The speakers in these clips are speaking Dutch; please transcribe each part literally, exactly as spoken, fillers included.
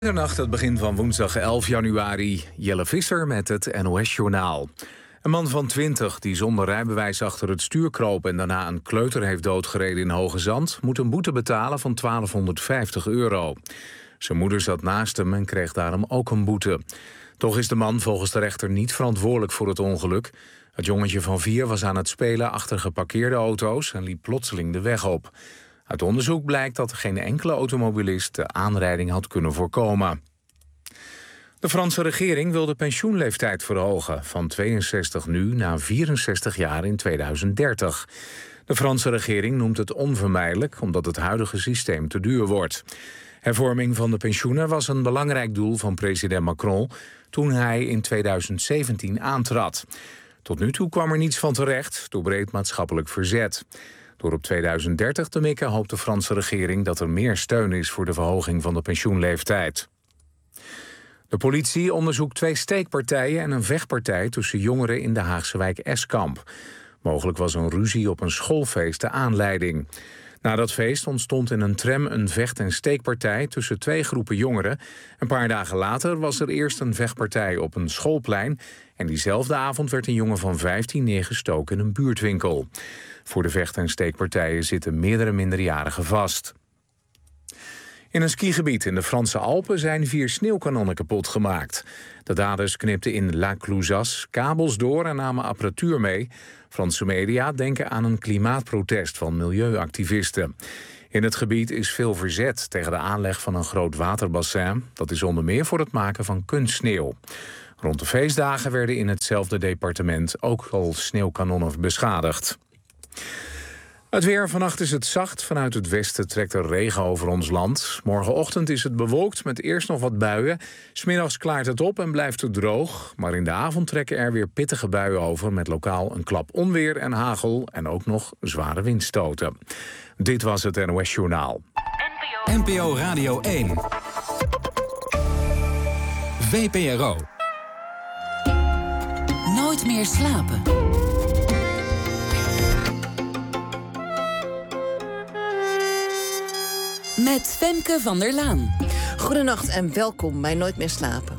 Middernacht, het begin van woensdag elf januari. Jelle Visser met het N O S-journaal. Een man van twintig die zonder rijbewijs achter het stuur kroop en daarna een kleuter heeft doodgereden in Hoogezand moet een boete betalen van twaalfhonderdvijftig euro. Zijn moeder zat naast hem en kreeg daarom ook een boete. Toch is de man volgens de rechter niet verantwoordelijk voor het ongeluk. Het jongetje van vier was aan het spelen achter geparkeerde auto's en liep plotseling de weg op. Uit onderzoek blijkt dat geen enkele automobilist de aanrijding had kunnen voorkomen. De Franse regering wil de pensioenleeftijd verhogen, van tweeënzestig nu naar vierenzestig jaar in tweeduizend dertig. De Franse regering noemt het onvermijdelijk omdat het huidige systeem te duur wordt. Hervorming van de pensioenen was een belangrijk doel van president Macron toen hij in tweeduizend zeventien aantrad. Tot nu toe kwam er niets van terecht door breed maatschappelijk verzet. Door op tweeduizend dertig te mikken hoopt de Franse regering dat er meer steun is voor de verhoging van de pensioenleeftijd. De politie onderzoekt twee steekpartijen en een vechtpartij tussen jongeren in de Haagse wijk Eskamp. Mogelijk was een ruzie op een schoolfeest de aanleiding. Na dat feest ontstond in een tram een vecht- en steekpartij tussen twee groepen jongeren. Een paar dagen later was er eerst een vechtpartij op een schoolplein en diezelfde avond werd een jongen van vijftien neergestoken in een buurtwinkel. Voor de vecht- en steekpartijen zitten meerdere minderjarigen vast. In een skigebied in de Franse Alpen zijn vier sneeuwkanonnen kapot gemaakt. De daders knipten in La Clouzas kabels door en namen apparatuur mee. Franse media denken aan een klimaatprotest van milieuactivisten. In het gebied is veel verzet tegen de aanleg van een groot waterbassin. Dat is onder meer voor het maken van kunstsneeuw. Rond de feestdagen werden in hetzelfde departement ook al sneeuwkanonnen beschadigd. Het weer. Vannacht is het zacht. Vanuit het westen trekt er regen over ons land. Morgenochtend is het bewolkt met eerst nog wat buien. 'S Middags klaart het op en blijft het droog. Maar in de avond trekken er weer pittige buien over met lokaal een klap onweer en hagel en ook nog zware windstoten. Dit was het N O S-journaal. N P O Radio één. V P R O. Nooit meer slapen. Met Femke van der Laan. Goedenacht en welkom bij Nooit meer slapen.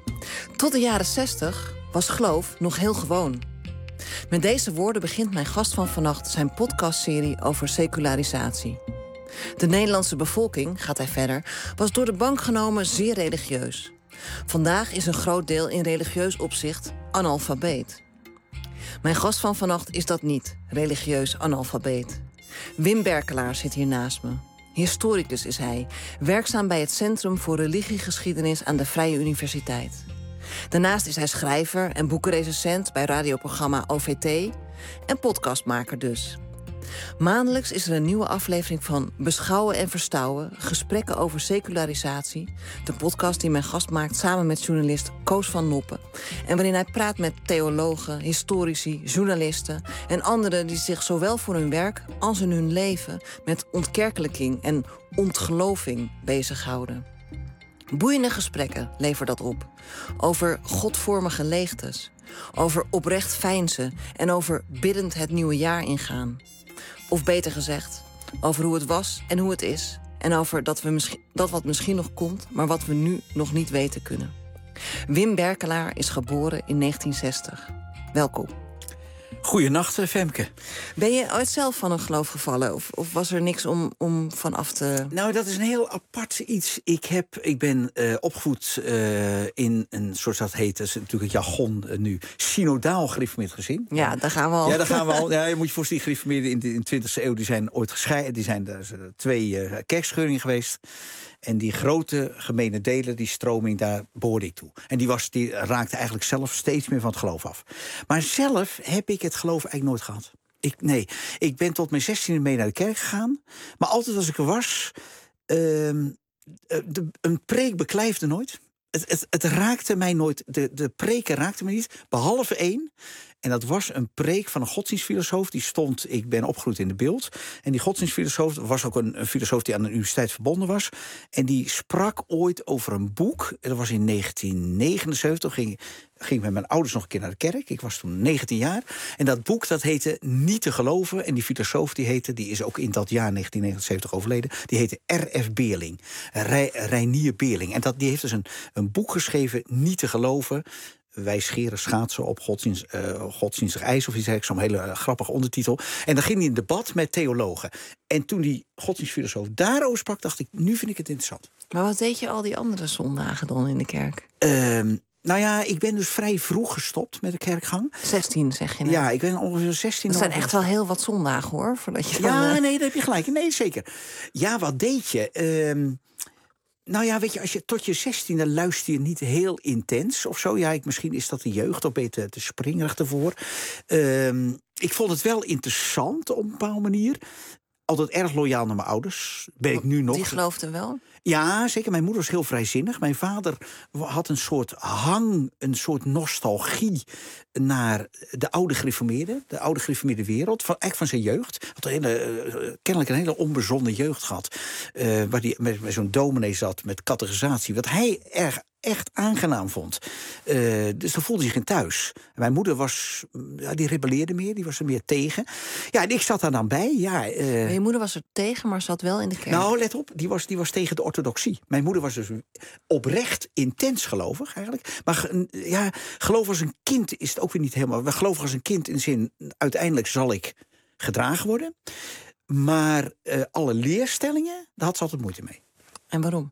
Tot de jaren zestig was geloof nog heel gewoon. Met deze woorden begint mijn gast van vannacht zijn podcastserie over secularisatie. De Nederlandse bevolking, gaat hij verder, was door de bank genomen zeer religieus. Vandaag is een groot deel in religieus opzicht analfabeet. Mijn gast van vannacht is dat niet, religieus analfabeet. Wim Berkelaar zit hier naast me. Historicus is hij, werkzaam bij het Centrum voor Religiegeschiedenis aan de Vrije Universiteit. Daarnaast is hij schrijver en boekenrecensent bij radioprogramma O V T en podcastmaker dus. Maandelijks is er een nieuwe aflevering van Beschouwen en Verstouwen, gesprekken over secularisatie, de podcast die mijn gast maakt samen met journalist Koos van Noppen, en waarin hij praat met theologen, historici, journalisten en anderen die zich zowel voor hun werk als in hun leven met ontkerkelijking en ontgeloving bezighouden. Boeiende gesprekken levert dat op. Over godvormige leegtes, over oprecht veinzen en over biddend het nieuwe jaar ingaan. Of beter gezegd, over hoe het was en hoe het is. En over dat, we misschien, dat wat misschien nog komt, maar wat we nu nog niet weten kunnen. Wim Berkelaar is geboren in negentien zestig. Welkom. Goeienacht, Femke. Ben je ooit zelf van een geloof gevallen? Of, of was er niks om, om vanaf te... Nou, dat is een heel apart iets. Ik, heb, ik ben uh, opgevoed uh, in een soort, dat heet, dat is natuurlijk het jargon uh, nu, synodaal gereformeerd gezin. Ja, daar gaan we al. Ja, daar gaan we al. Ja, je moet je voorstellen, die gereformeerden in de, in de twintigste eeuw, die zijn ooit gescheiden. Die zijn er uh, twee uh, kerkscheuringen geweest. En die grote gemene delen, die stroming, daar behoorde ik toe. En die, was, die raakte eigenlijk zelf steeds meer van het geloof af. Maar zelf heb ik het geloof eigenlijk nooit gehad. Ik, nee, ik ben tot mijn zestiende mee naar de kerk gegaan. Maar altijd als ik er was, uh, de, een preek beklijfde nooit. Het, het, het raakte mij nooit, de, de preken raakten me niet, behalve één. En dat was een preek van een godsdienstfilosoof. Die stond, ik ben opgegroeid in de Beeld. En die godsdienstfilosoof was ook een, een filosoof die aan de universiteit verbonden was. En die sprak ooit over een boek. Dat was in negentien negenenzeventig. Ging, ging ik met mijn ouders nog een keer naar de kerk. Ik was toen negentien jaar. En dat boek dat heette Niet te geloven. En die filosoof die heette, die is ook in dat jaar negentien negenenzeventig overleden. Die heette R F Beerling. Re, Reinier Beerling. En dat, die heeft dus een, een boek geschreven, Niet te geloven. Wij scheren schaatsen op godsdienst, uh, godsdienstig ijs of iets dergelijks. Zo'n hele uh, grappige ondertitel. En dan ging hij in debat met theologen. En toen die godsdienstfilosoof daarover sprak, dacht ik, nu vind ik het interessant. Maar wat deed je al die andere zondagen dan in de kerk? Uh, nou ja, ik ben dus vrij vroeg gestopt met de kerkgang. zestien, zeg je net. Ja, ik ben ongeveer zestien. Dat zijn echt wel heel wat zondagen, hoor. Voordat je ja, dan, uh... nee, daar heb je gelijk. Nee, zeker. Ja, wat deed je? Uh, Nou ja, weet je, als je tot je zestiende luister je niet heel intens of zo. Ja, ik, misschien is dat de jeugd, of ben je te, te springerig ervoor. Uh, ik vond het wel interessant op een bepaalde manier. Altijd erg loyaal naar mijn ouders. Ben ik nu nog. Die geloofden wel? Ja, zeker. Mijn moeder was heel vrijzinnig. Mijn vader had een soort hang, een soort nostalgie naar de oude gereformeerden, de oude gereformeerde wereld, van, echt van zijn jeugd. Had een hele, uh, kennelijk een hele onbezonnen jeugd gehad. Uh, waar hij met, met zo'n dominee zat, met catechisatie. Wat hij erg echt aangenaam vond. Uh, dus dan voelde hij zich in thuis. En mijn moeder was, ja, die rebelleerde meer, die was er meer tegen. Ja, en ik zat daar dan bij. Ja, uh, maar je moeder was er tegen, maar zat wel in de kerk. Nou, let op, die was, die was tegen de orthodoxie. Mijn moeder was dus oprecht intens gelovig eigenlijk. Maar ja, geloof als een kind is het ook weer niet helemaal. We geloven als een kind in de zin, uiteindelijk zal ik gedragen worden. Maar uh, alle leerstellingen, daar had ze altijd moeite mee. En waarom?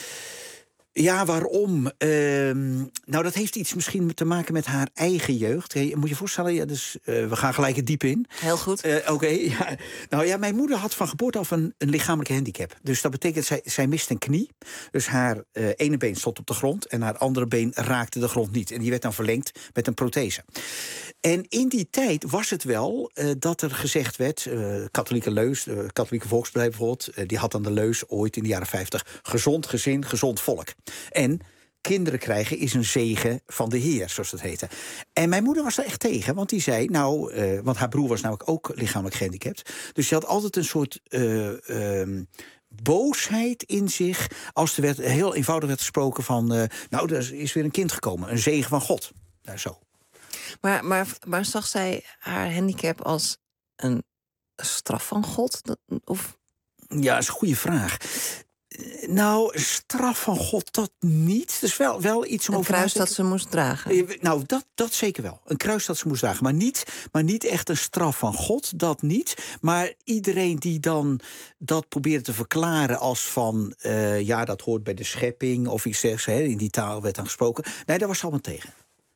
Ja, waarom? Uh, nou, dat heeft iets misschien te maken met haar eigen jeugd. Je moet je voorstellen, ja, dus, uh, we gaan gelijk het diep in. Heel goed. Uh, Oké, okay, ja. Nou ja, mijn moeder had van geboorte af een, een lichamelijke handicap. Dus dat betekent, zij, zij mist een knie. Dus haar uh, ene been stond op de grond en haar andere been raakte de grond niet. En die werd dan verlengd met een prothese. En in die tijd was het wel uh, dat er gezegd werd, uh, katholieke leus, uh, katholieke volksbedrijf bijvoorbeeld, uh, die had dan de leus ooit in de jaren vijftig, gezond gezin, gezond volk. En kinderen krijgen is een zegen van de Heer, zoals dat heette. En mijn moeder was daar echt tegen, want die zei, nou, uh, want haar broer was namelijk ook lichamelijk gehandicapt. Dus ze had altijd een soort Uh, uh, boosheid in zich, als er werd, heel eenvoudig werd gesproken van, uh, nou, er is weer een kind gekomen, een zegen van God. Nou, zo. Maar, maar, maar zag zij haar handicap als een straf van God? Of? Ja, dat is een goede vraag. Nou, straf van God, dat niet. Dat is wel, wel iets om een over kruis dat ze moest dragen. Nou, dat, dat zeker wel. Een kruis dat ze moest dragen. Maar niet, maar niet echt een straf van God, dat niet. Maar iedereen die dan dat probeerde te verklaren als van, Uh, ja, dat hoort bij de schepping of iets dergelijks, hè, in die taal werd dan gesproken. Nee, daar was ze allemaal tegen.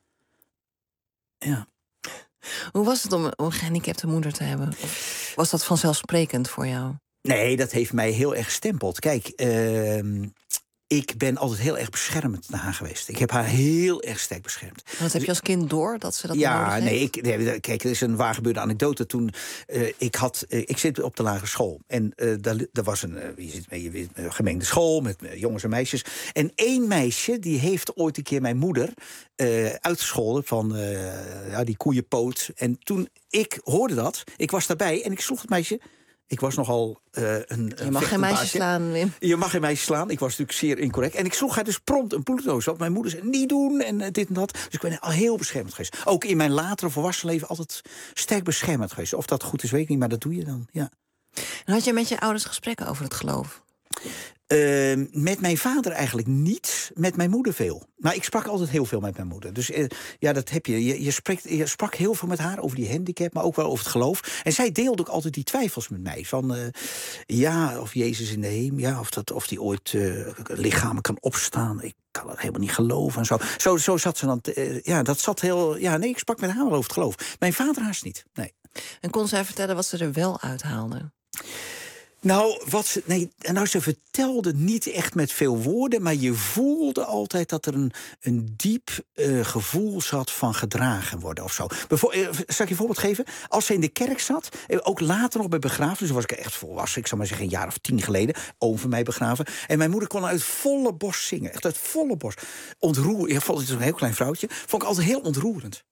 Ja. Hoe was het om een gehandicapte moeder te hebben? Of was dat vanzelfsprekend voor jou? Nee, dat heeft mij heel erg gestempeld. Kijk, uh, ik ben altijd heel erg beschermend naar haar geweest. Ik heb haar heel erg sterk beschermd. Wat heb je als kind door dat ze dat ja, nodig heeft? Nee, ik, nee, kijk, er is een waargebeurde anekdote. Toen uh, ik had, uh, ik zit op de lagere school en uh, daar, daar was een uh, je zit mee, een gemengde school met uh, jongens en meisjes. En één meisje die heeft ooit een keer mijn moeder uh, uitgescholden van uh, ja, die koeienpoot. En toen ik hoorde dat, ik was daarbij en ik sloeg het meisje. Ik was nogal uh, een. Je mag geen meisje slaan, Wim. Je mag geen meisje slaan. Ik was natuurlijk zeer incorrect. En ik sloeg haar dus prompt een bloeddoos op. Mijn moeder zei, niet doen en uh, dit en dat. Dus ik ben al heel beschermend geweest. Ook in mijn latere volwassen leven altijd sterk beschermend geweest. Of dat goed is, weet ik niet, maar dat doe je dan, ja. En had je met je ouders gesprekken over het geloof? Uh, met mijn vader eigenlijk niet, met mijn moeder veel. Maar ik sprak altijd heel veel met mijn moeder. Dus uh, ja, dat heb je. Je, je, spreekt, je sprak heel veel met haar over die handicap, maar ook wel over het geloof. En zij deelde ook altijd die twijfels met mij. Van uh, ja, of Jezus in de hemel, ja, of, dat, of die ooit uh, lichamen kan opstaan. Ik kan dat helemaal niet geloven en zo. Zo, zo zat ze dan. Uh, ja, dat zat heel. Ja, nee, ik sprak met haar wel over het geloof. Mijn vader haast niet. Nee. En kon zij vertellen wat ze er wel uithaalde? Nou, wat ze, nee, nou, ze vertelde niet echt met veel woorden, maar je voelde altijd dat er een, een diep uh, gevoel zat van gedragen worden of zo. Bevo- uh, zal ik je een voorbeeld geven? Als ze in de kerk zat, uh, ook later nog bij begrafenis, was ik echt volwassen, ik zou maar zeggen een jaar of tien geleden, oom van mij begraven. En mijn moeder kon uit volle borst zingen, echt uit volle borst. Ontroerend, ik vond het een heel klein vrouwtje, vond ik altijd heel ontroerend.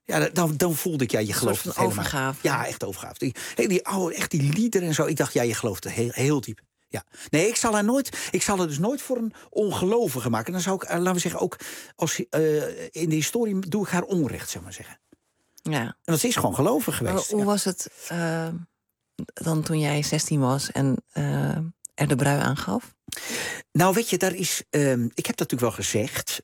Ja, dan, dan voelde ik, ja, je gelooft van het helemaal. overgave. Ja, echt overgave. Die, hey, die oude, echt die liederen en zo. Ik dacht, ja, je gelooft het heel, heel diep. Ja. Nee, ik zal haar nooit. Ik zal haar dus nooit voor een ongelovige maken. Dan zou ik, laten we zeggen, ook als uh, in de historie doe ik haar onrecht, zeg maar zeggen. Ja. En dat is gewoon gelovig geweest. Maar hoe ja. was het uh, dan toen jij zestien was en uh, er de brui aangaf? Nou, weet je, daar is. Um, ik heb dat natuurlijk wel gezegd.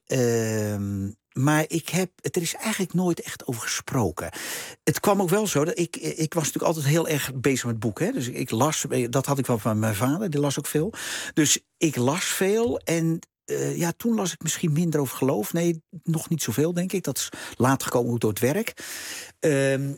Um, Maar ik heb, er is eigenlijk nooit echt over gesproken. Het kwam ook wel zo, dat ik, ik was natuurlijk altijd heel erg bezig met boeken. Hè? Dus ik las, dat had ik wel van mijn vader, die las ook veel. Dus ik las veel en uh, ja, toen las ik misschien minder over geloof. Nee, nog niet zoveel, denk ik. Dat is later gekomen door het werk. Um,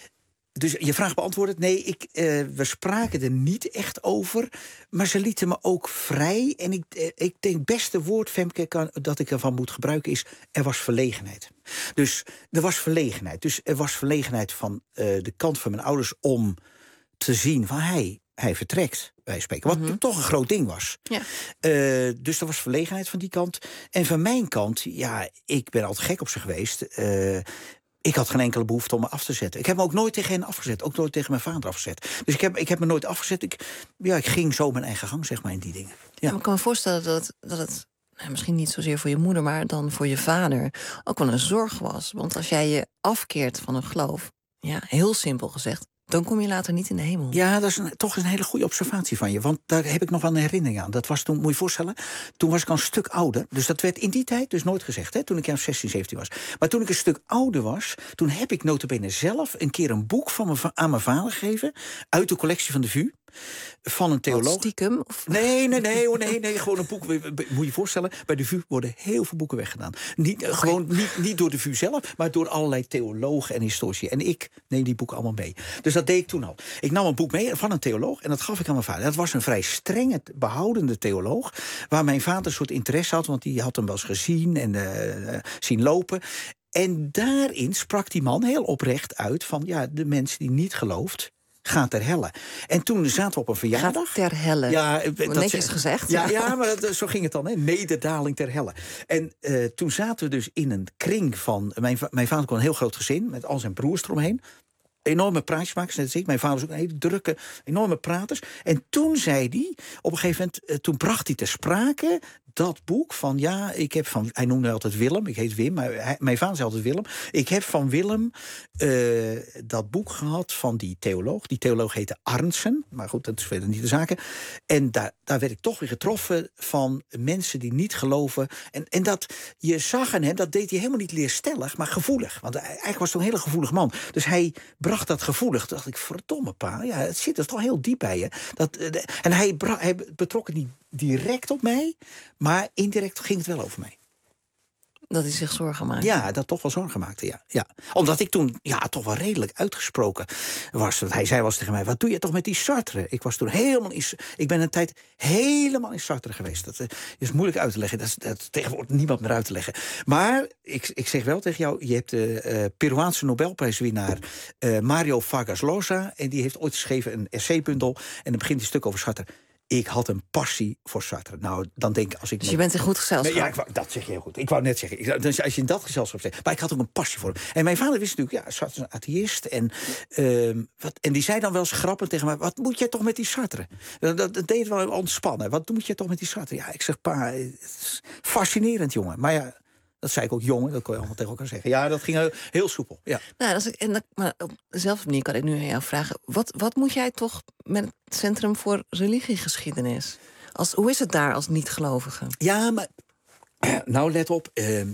Dus je vraag beantwoord. Nee, ik, uh, we spraken er niet echt over. Maar ze lieten me ook vrij. En ik, uh, ik denk het beste woord, Femke, kan, dat ik ervan moet gebruiken is, er was verlegenheid. Dus er was verlegenheid. Dus er was verlegenheid van uh, de kant van mijn ouders om te zien van hij, hij vertrekt, wij spreken. Wat mm-hmm. toch een groot ding was. Ja. Uh, dus er was verlegenheid van die kant. En van mijn kant, ja, ik ben altijd gek op ze geweest. Uh, Ik had geen enkele behoefte om me af te zetten. Ik heb me ook nooit tegen hen afgezet. Ook nooit tegen mijn vader afgezet. Dus ik heb, ik heb me nooit afgezet. Ik, ja, ik ging zo mijn eigen gang, zeg maar, in die dingen. Ja. Ja, maar ik kan me voorstellen dat het, dat het nou, misschien niet zozeer voor je moeder, maar dan voor je vader ook wel een zorg was. Want als jij je afkeert van een geloof, ja, heel simpel gezegd, dan kom je later niet in de hemel. Ja, dat is een, toch een hele goede observatie van je. Want daar heb ik nog wel een herinnering aan. Dat was toen, moet je je voorstellen, toen was ik al een stuk ouder. Dus dat werd in die tijd dus nooit gezegd, hè, toen ik zestien, zeventien was. Maar toen ik een stuk ouder was, toen heb ik nota bene zelf een keer een boek van me, aan mijn vader gegeven, uit de collectie van de V U. Van een theoloog. Stiekem? Of? Nee, nee, nee, oh, nee, nee, gewoon een boek. Moet je je voorstellen, bij de V U worden heel veel boeken weggedaan. Niet, okay. Gewoon niet, niet door de V U zelf, maar door allerlei theologen en historici. En ik neem die boeken allemaal mee. Dus dat deed ik toen al. Ik nam een boek mee van een theoloog en dat gaf ik aan mijn vader. Dat was een vrij strenge, behoudende theoloog, waar mijn vader een soort interesse had, want die had hem wel eens gezien en uh, zien lopen. En daarin sprak die man heel oprecht uit van, ja, de mensen die niet gelooft, gaat ter helle. En toen zaten we op een verjaardag. Gaat ter helle. Ja, dat netjes gezegd. Ja, ja maar dat, zo ging het dan. Hè. Nederdaling ter helle. En uh, toen zaten we dus in een kring van. Mijn, mijn vader kon een heel groot gezin met al zijn broers eromheen. Enorme praatjesmakers, net als ik. Mijn vader was ook een hele drukke, enorme praters. En toen zei hij, op een gegeven moment, uh, toen bracht hij ter sprake dat boek van, ja, ik heb van, hij noemde altijd Willem, ik heet Wim, maar hij, mijn vader zei altijd Willem. Ik heb van Willem uh, dat boek gehad van die theoloog. Die theoloog heette Arntzen, maar goed, dat is verder niet de zaken. En daar, daar werd ik toch weer getroffen van mensen die niet geloven. En, en dat, je zag aan hem, dat deed hij helemaal niet leerstellig, maar gevoelig. Want hij, eigenlijk was hij een hele gevoelig man. Dus hij bracht dat gevoelig. Toen dacht ik, verdomme pa, ja, het zit er toch heel diep bij je. Dat, uh, en hij, bra- hij betrok het niet direct op mij, maar indirect ging het wel over mij. Dat hij zich zorgen maakte? Ja, dat toch wel zorgen maakte, ja. ja. Omdat ik toen ja, toch wel redelijk uitgesproken was. Want hij zei wel eens tegen mij, wat doe je toch met die Sartre? Ik was toen helemaal in, ik ben een tijd helemaal in Sartre geweest. Dat uh, is moeilijk uit te leggen. Dat is dat, tegenwoordig niemand meer uit te leggen. Maar ik, ik zeg wel tegen jou, je hebt de uh, Peruaanse Nobelprijswinnaar uh, Mario Vargas Llosa. En die heeft ooit geschreven een essaybundel. En dan begint een stuk over Sartre. Ik had een passie voor Sartre. Nou, dan denk ik als ik. Dus je bent in goed gezelschap. Nee, ja, ik wou, dat zeg je heel goed. Ik wou net zeggen. Ik, dus als je in dat gezelschap zegt. Maar ik had ook een passie voor hem. En mijn vader wist natuurlijk, ja, Sartre is een atheïst. En, uh, wat, en die zei dan wel eens grappend tegen mij: wat moet jij toch met die Sartre? Dat, dat, dat deed wel ontspannen. Wat moet je toch met die Sartre? Ja, ik zeg, pa, het is fascinerend, jongen. Maar ja. Dat zei ik ook jongen, dat kon je allemaal tegen elkaar zeggen. Ja, dat ging heel, heel soepel. Ja. Nou, dat is, en dat, maar op dezelfde manier kan ik nu aan jou vragen. Wat, wat moet jij toch met het Centrum voor Religiegeschiedenis? Als, hoe is het daar als niet-gelovige? Ja, maar nou let op. Uh,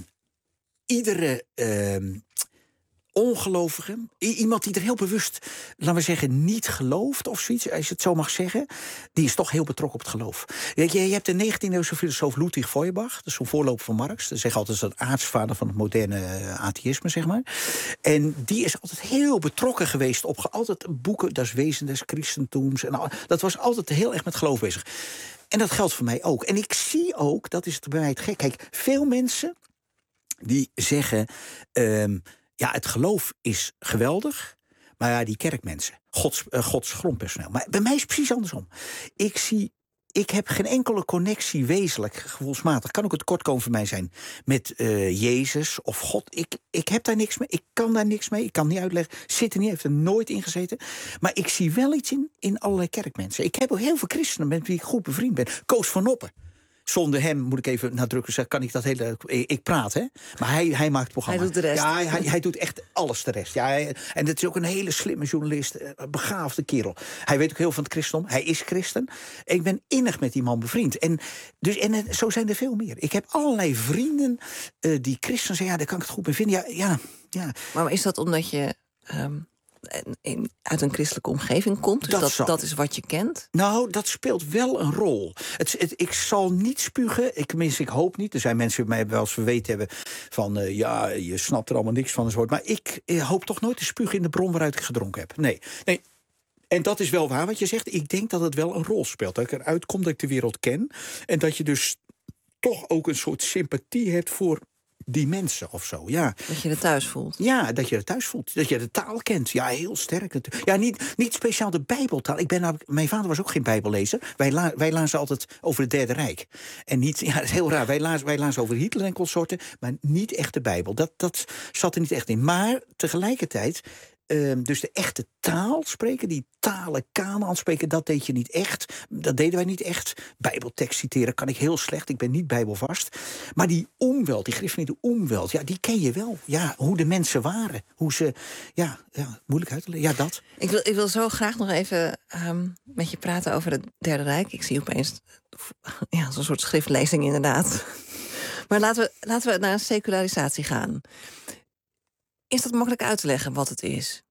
iedere uh, ongelovige, iemand die er heel bewust, laten we zeggen, niet gelooft of zoiets, als je het zo mag zeggen, die is toch heel betrokken op het geloof. Je, je hebt de negentiende-eeuwse filosoof Ludwig Feuerbach, dat is zo'n voorloper van Marx. Dat zeggen altijd dat aartsvader van het moderne atheïsme, zeg maar. En die is altijd heel betrokken geweest op altijd boeken, das Wesen des Christentums. En al, dat was altijd heel erg met geloof bezig. En dat geldt voor mij ook. En ik zie ook, dat is het bij mij het gek. Kijk, veel mensen die zeggen, Um, ja, het geloof is geweldig, maar ja, die kerkmensen, Gods, uh, Gods grondpersoneel. Maar bij mij is het precies andersom. Ik zie ik heb geen enkele connectie wezenlijk, gevoelsmatig. Kan ook het kortkomen voor mij zijn met uh, Jezus of God. Ik, ik heb daar niks mee. Ik kan daar niks mee. Ik kan niet uitleggen. Zit er niet, heeft er nooit in gezeten. Maar ik zie wel iets in, in allerlei kerkmensen. Ik heb ook heel veel christenen met wie ik goed bevriend ben. Koos van Oppen. Zonder hem, moet ik even nadrukkelijk zeggen, kan ik dat hele... Ik, ik praat, hè? Maar hij, hij maakt het programma. Hij doet de rest. Ja, hij, hij doet echt alles de rest. Ja, hij, en het is ook een hele slimme journalist, een begaafde kerel. Hij weet ook heel veel van het christendom. Hij is christen. Ik ben innig met die man bevriend. En, dus, en zo zijn er veel meer. Ik heb allerlei vrienden uh, die christen zijn. Ja, daar kan ik het goed mee vinden. Ja, ja, ja. Maar is dat omdat je... Um... In, uit een christelijke omgeving komt, dus dat, dat, dat is wat je kent? Nou, dat speelt wel een rol. Het, het, ik zal niet spugen, ik, tenminste, ik hoop niet. Er zijn mensen die mij wel eens verweten hebben van... Uh, ja, je snapt er allemaal niks van. Soort. Maar ik uh, hoop toch nooit te spugen in de bron waaruit ik gedronken heb. Nee, nee. En dat is wel waar wat je zegt. Ik denk dat het wel een rol speelt. Dat ik eruit kom, dat ik de wereld ken. En dat je dus toch ook een soort sympathie hebt voor... die mensen of zo, ja. Dat je er thuis voelt. Ja, dat je er thuis voelt. Dat je de taal kent. Ja, heel sterk. Ja, niet, niet speciaal de Bijbeltaal. Ik ben nou, mijn vader was ook geen Bijbellezer. Wij, la, wij lazen altijd over het Derde Rijk. En niet, ja, dat is heel raar. Wij lazen, wij lazen over Hitler en consorten, maar niet echt de Bijbel. Dat, dat zat er niet echt in. Maar tegelijkertijd... Uh, dus de echte taal spreken, die talen Kanaan spreken, dat deed je niet echt. Dat deden wij niet echt. Bijbeltekst citeren kan ik heel slecht, ik ben niet bijbelvast. Maar die omweld, die gereformeerde omweld, ja, die ken je wel. Ja, hoe de mensen waren, hoe ze, ja, ja moeilijk uit te leggen. Ja, dat. Ik wil, ik wil zo graag nog even um, met je praten over het Derde Rijk. Ik zie opeens, ja, zo'n soort schriftlezing inderdaad. Maar laten we, laten we naar een secularisatie gaan. Is dat makkelijk uit te leggen wat het is?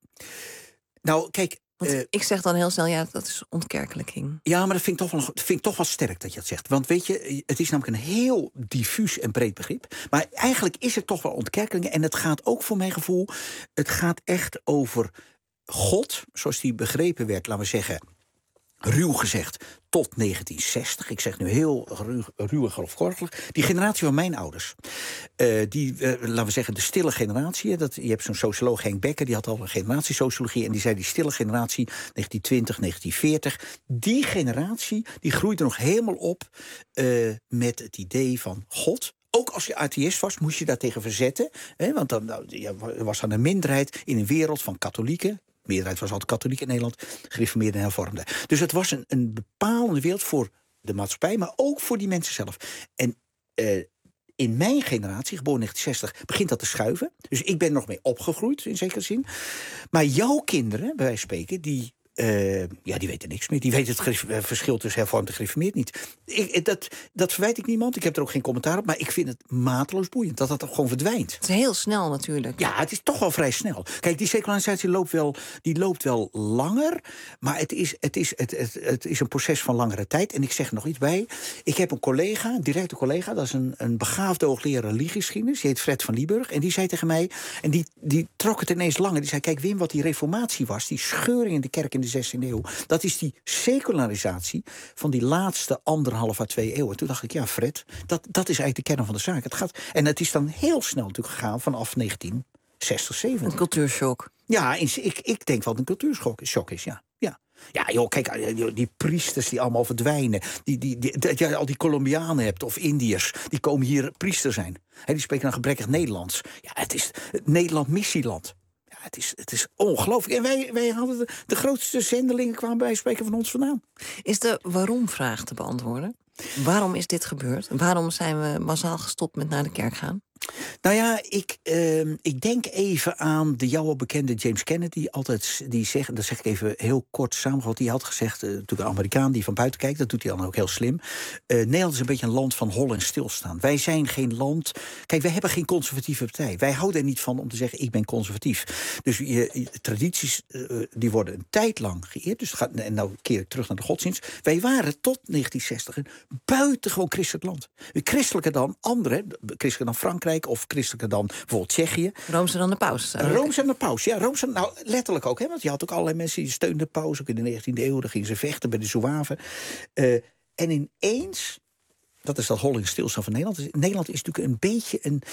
Nou, kijk... Want uh, ik zeg dan heel snel, ja, dat is ontkerkelijking. Ja, maar dat vind ik toch wel, dat vind ik toch wel sterk dat je dat zegt. Want weet je, het is namelijk een heel diffuus en breed begrip. Maar eigenlijk is het toch wel ontkerkeling. En het gaat ook voor mijn gevoel... het gaat echt over God, zoals die begrepen werd, laten we zeggen... ruw gezegd, tot negentien zestig. Ik zeg nu heel ruw, ruw en grofkortelijk. Die generatie van mijn ouders. Uh, die, uh, laten we zeggen, de stille generatie. Dat, je hebt zo'n socioloog, Henk Becker, die had al een generatiesociologie. En die zei, die stille generatie, negentien twintig, negentien veertig. Die generatie, die groeide nog helemaal op uh, met het idee van God. Ook als je atheïst was, moest je daartegen verzetten. Hè, want dan nou, ja, was dan een minderheid in een wereld van katholieken. De meerderheid was altijd katholiek in Nederland, gereformeerd en hervormde. Dus het was een, een bepalende wereld voor de maatschappij, maar ook voor die mensen zelf. En uh, in mijn generatie, geboren negentien zestig, begint dat te schuiven. Dus ik ben nog mee opgegroeid, in zekere zin. Maar jouw kinderen, bij wijze van spreken, die... Uh, ja, die weten niks meer. Die weten het grif- verschil tussen hervormd en gereformeerd niet. Ik, dat, dat verwijt ik niemand. Ik heb er ook geen commentaar op. Maar ik vind het mateloos boeiend dat dat gewoon verdwijnt. Het is heel snel natuurlijk. Ja, het is toch wel vrij snel. Kijk, die secularisatie loopt wel, die loopt wel langer. Maar het is, het, is, het, het, het is een proces van langere tijd. En ik zeg er nog iets bij. Ik heb een collega, een directe collega. Dat is een, een begaafde hoogleraar religiegeschiedenis. Die heet Fred van Lieburg. En die zei tegen mij... En die, die trok het ineens langer. Die zei, kijk Wim, wat die reformatie was. Die scheuring in de kerk in de zestiende eeuw. Dat is die secularisatie van die laatste anderhalf à twee eeuwen. Toen dacht ik, ja Fred, dat, dat is eigenlijk de kern van de zaak. Het gaat, en het is dan heel snel natuurlijk gegaan vanaf negentien zestig, zeventig. Een cultuurshock. Ja, ik, ik denk wel dat een cultuurshock shock is, ja. ja. Ja, joh, kijk, die priesters die allemaal verdwijnen. Die, die, die, dat je al die Colombianen hebt of Indiërs. Die komen hier priester zijn. He, die spreken dan gebrekkig Nederlands. Ja, het is het Nederland missieland. Ja, het is, het is ongelooflijk. En wij, wij hadden de, de grootste zendelingen kwamen bij spreken van ons vandaan. Is de waarom-vraag te beantwoorden? Waarom is dit gebeurd? Waarom zijn we massaal gestopt met naar de kerk gaan? Nou ja, ik, uh, ik denk even aan de jou al bekende James Kennedy. Altijd die zegt, dat zeg ik even heel kort samengevat. Die had gezegd, uh, natuurlijk een Amerikaan die van buiten kijkt, dat doet hij dan ook heel slim. Uh, Nederland is een beetje een land van hol en stilstaan. Wij zijn geen land. Kijk, wij hebben geen conservatieve partij. Wij houden er niet van om te zeggen, ik ben conservatief. Dus je, je, tradities uh, die worden een tijd lang geëerd. Dus gaat, en nou keer ik terug naar de godsdienst. Wij waren tot negentien zestig een buitengewoon christelijk land. Christelijker dan anderen, christelijker dan Frankrijk. Of christelijker dan bijvoorbeeld Tsjechië. Roomser dan de paus. Roomser dan de paus, ja. Roomser, nou, letterlijk ook. Hè, want je had ook allerlei mensen die steunden de paus. Ook in de negentiende eeuw, daar gingen ze vechten bij de Zouaven. Uh, en ineens, dat is dat hol in stilstaan van Nederland. Nederland is natuurlijk een beetje een...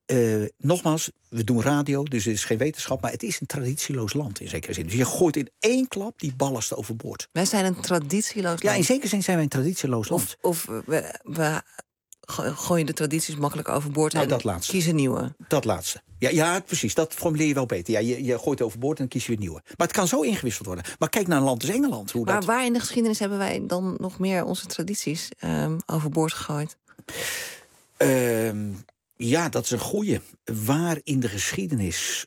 Uh, nogmaals, we doen radio, dus het is geen wetenschap, maar het is een traditieloos land in zekere zin. Dus je gooit in één klap die ballast overboord. Wij zijn een traditieloos land. Ja, in zekere zin zijn wij een traditieloos land. Of, of we, we gooien de tradities makkelijk overboord nou, en dat laatste. kiezen nieuwe. Dat laatste. Ja, ja, precies. Dat formuleer je wel beter. Ja, je, je gooit overboord en dan kies je weer nieuwe. Maar het kan zo ingewisseld worden. Maar kijk naar een land als Engeland. Hoe maar dat... waar in de geschiedenis hebben wij dan nog meer onze tradities um, overboord gegooid? Uh, ja, dat is een goeie. Waar in de geschiedenis...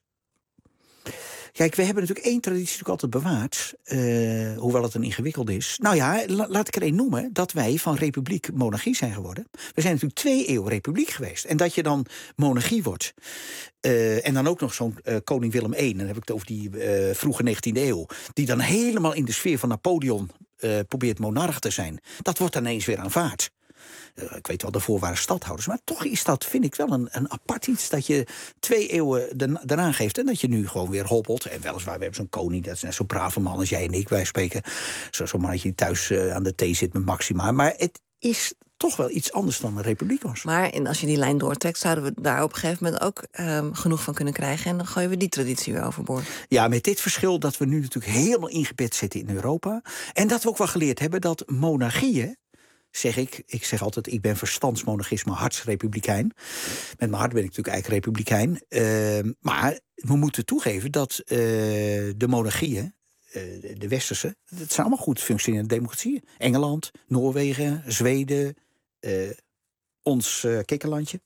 Kijk, we hebben natuurlijk één traditie natuurlijk altijd bewaard. Uh, hoewel het een ingewikkeld is. Nou ja, la, laat ik er één noemen. Dat wij van republiek monarchie zijn geworden. We zijn natuurlijk twee eeuwen republiek geweest. En dat je dan monarchie wordt. Uh, en dan ook nog zo'n uh, koning Willem de Eerste. Dan heb ik het over die uh, vroege negentiende eeuw. Die dan helemaal in de sfeer van Napoleon uh, probeert monarch te zijn. Dat wordt dan ineens weer aanvaard. Uh, ik weet wel, daarvoor waren stadhouders. Maar toch is dat, vind ik, wel een, een apart iets... dat je twee eeuwen daaraan geeft... en dat je nu gewoon weer hobbelt. En weliswaar, we hebben zo'n koning, dat is net zo'n brave man als jij en ik. Wij spreken zo'n zo mannetje die thuis uh, aan de thee zit met Maxima. Maar het is toch wel iets anders dan een republiek was. Maar en als je die lijn doortrekt... zouden we daar op een gegeven moment ook um, genoeg van kunnen krijgen... en dan gooien we die traditie weer overboord. Ja, met dit verschil dat we nu natuurlijk helemaal ingebed zitten in Europa... en dat we ook wel geleerd hebben dat monarchieën... zeg ik, ik zeg altijd, ik ben verstandsmonarchist, maar hartsrepublikein. Met mijn hart ben ik natuurlijk eigenlijk republikein. Uh, maar we moeten toegeven dat uh, de monarchieën, uh, de westerse... het zijn allemaal goed functionerende democratieën. Engeland, Noorwegen, Zweden, uh, ons uh, kikkerlandje.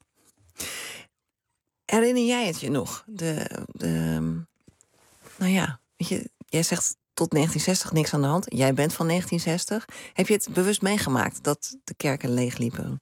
Herinner jij het je nog? De, de, nou ja, weet je, jij zegt... tot negentien zestig niks aan de hand. Jij bent van negentien zestig. Heb je het bewust meegemaakt dat de kerken leegliepen?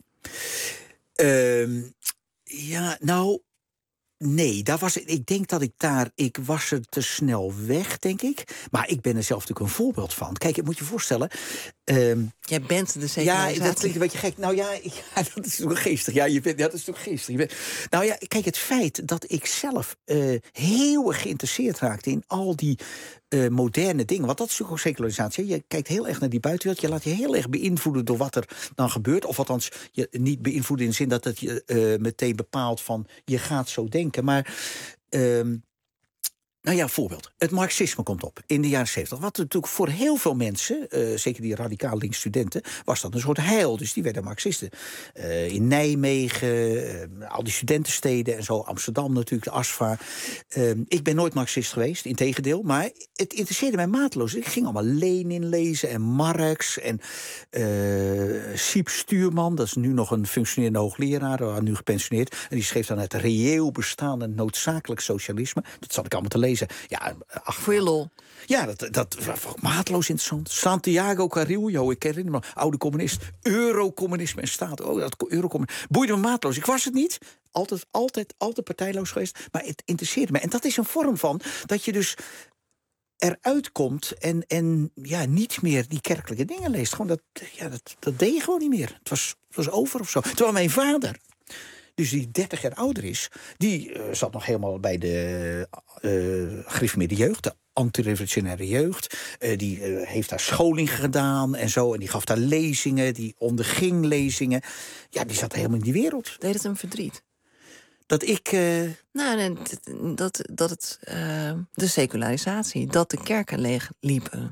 Uh, ja, nou... Nee, daar was, ik denk dat ik daar... Ik was er te snel weg, denk ik. Maar ik ben er zelf natuurlijk een voorbeeld van. Kijk, ik moet je voorstellen... Um, Jij bent de secularisatie. Ja, dat klinkt een beetje gek. Nou ja, ja dat is toch geestig. Ja, je bent, ja, dat is toch geestig. Je bent, nou ja, kijk, het feit dat ik zelf uh, heel erg geïnteresseerd raakte... in al die uh, moderne dingen. Want dat is natuurlijk ook secularisatie. Je kijkt heel erg naar die buitenwereld. Je laat je heel erg beïnvloeden door wat er dan gebeurt. Of althans, je niet beïnvloeden in de zin dat het je uh, meteen bepaalt van... je gaat zo denken. Maar... Um, Nou ja, voorbeeld. Het marxisme komt op in de jaren zeventig. Wat natuurlijk voor heel veel mensen, uh, zeker die radicaal links studenten... was dat een soort heil, dus die werden marxisten. Uh, in Nijmegen, uh, al die studentensteden en zo. Amsterdam natuurlijk, de A S F A. Uh, ik ben nooit marxist geweest, integendeel. Maar het interesseerde mij mateloos. Ik ging allemaal Lenin lezen en Marx en uh, Siep Stuurman. Dat is nu nog een functionerende hoogleraar, nu gepensioneerd. En die schreef dan het reëel bestaande noodzakelijk socialisme. Dat zat ik allemaal te lezen. Ja, ach, voor je lol. Ja, dat, dat was maatloos interessant. Santiago Carrillo, ik herinner me, oude communist. Eurocommunisme en staat. Oh, dat eurocommunisme. Boeide me maatloos. Ik was het niet. Altijd, altijd, altijd partijloos geweest. Maar het interesseerde me. En dat is een vorm van dat je dus eruit komt en, en ja, niet meer die kerkelijke dingen leest. Gewoon dat, ja, dat, dat deed je gewoon niet meer. Het was, het was over of zo. Terwijl mijn vader... dus die dertig jaar ouder is, die uh, zat nog helemaal bij de uh, gereformeerde jeugd, de antirevolutionaire jeugd. Uh, die uh, heeft daar scholing gedaan en zo, en die gaf daar lezingen, die onderging lezingen. Ja, die zat helemaal in die wereld. Deed het hem verdriet? Dat ik... Uh... Nou, nee, dat, dat het, uh, de secularisatie, dat de kerken leeg liepen.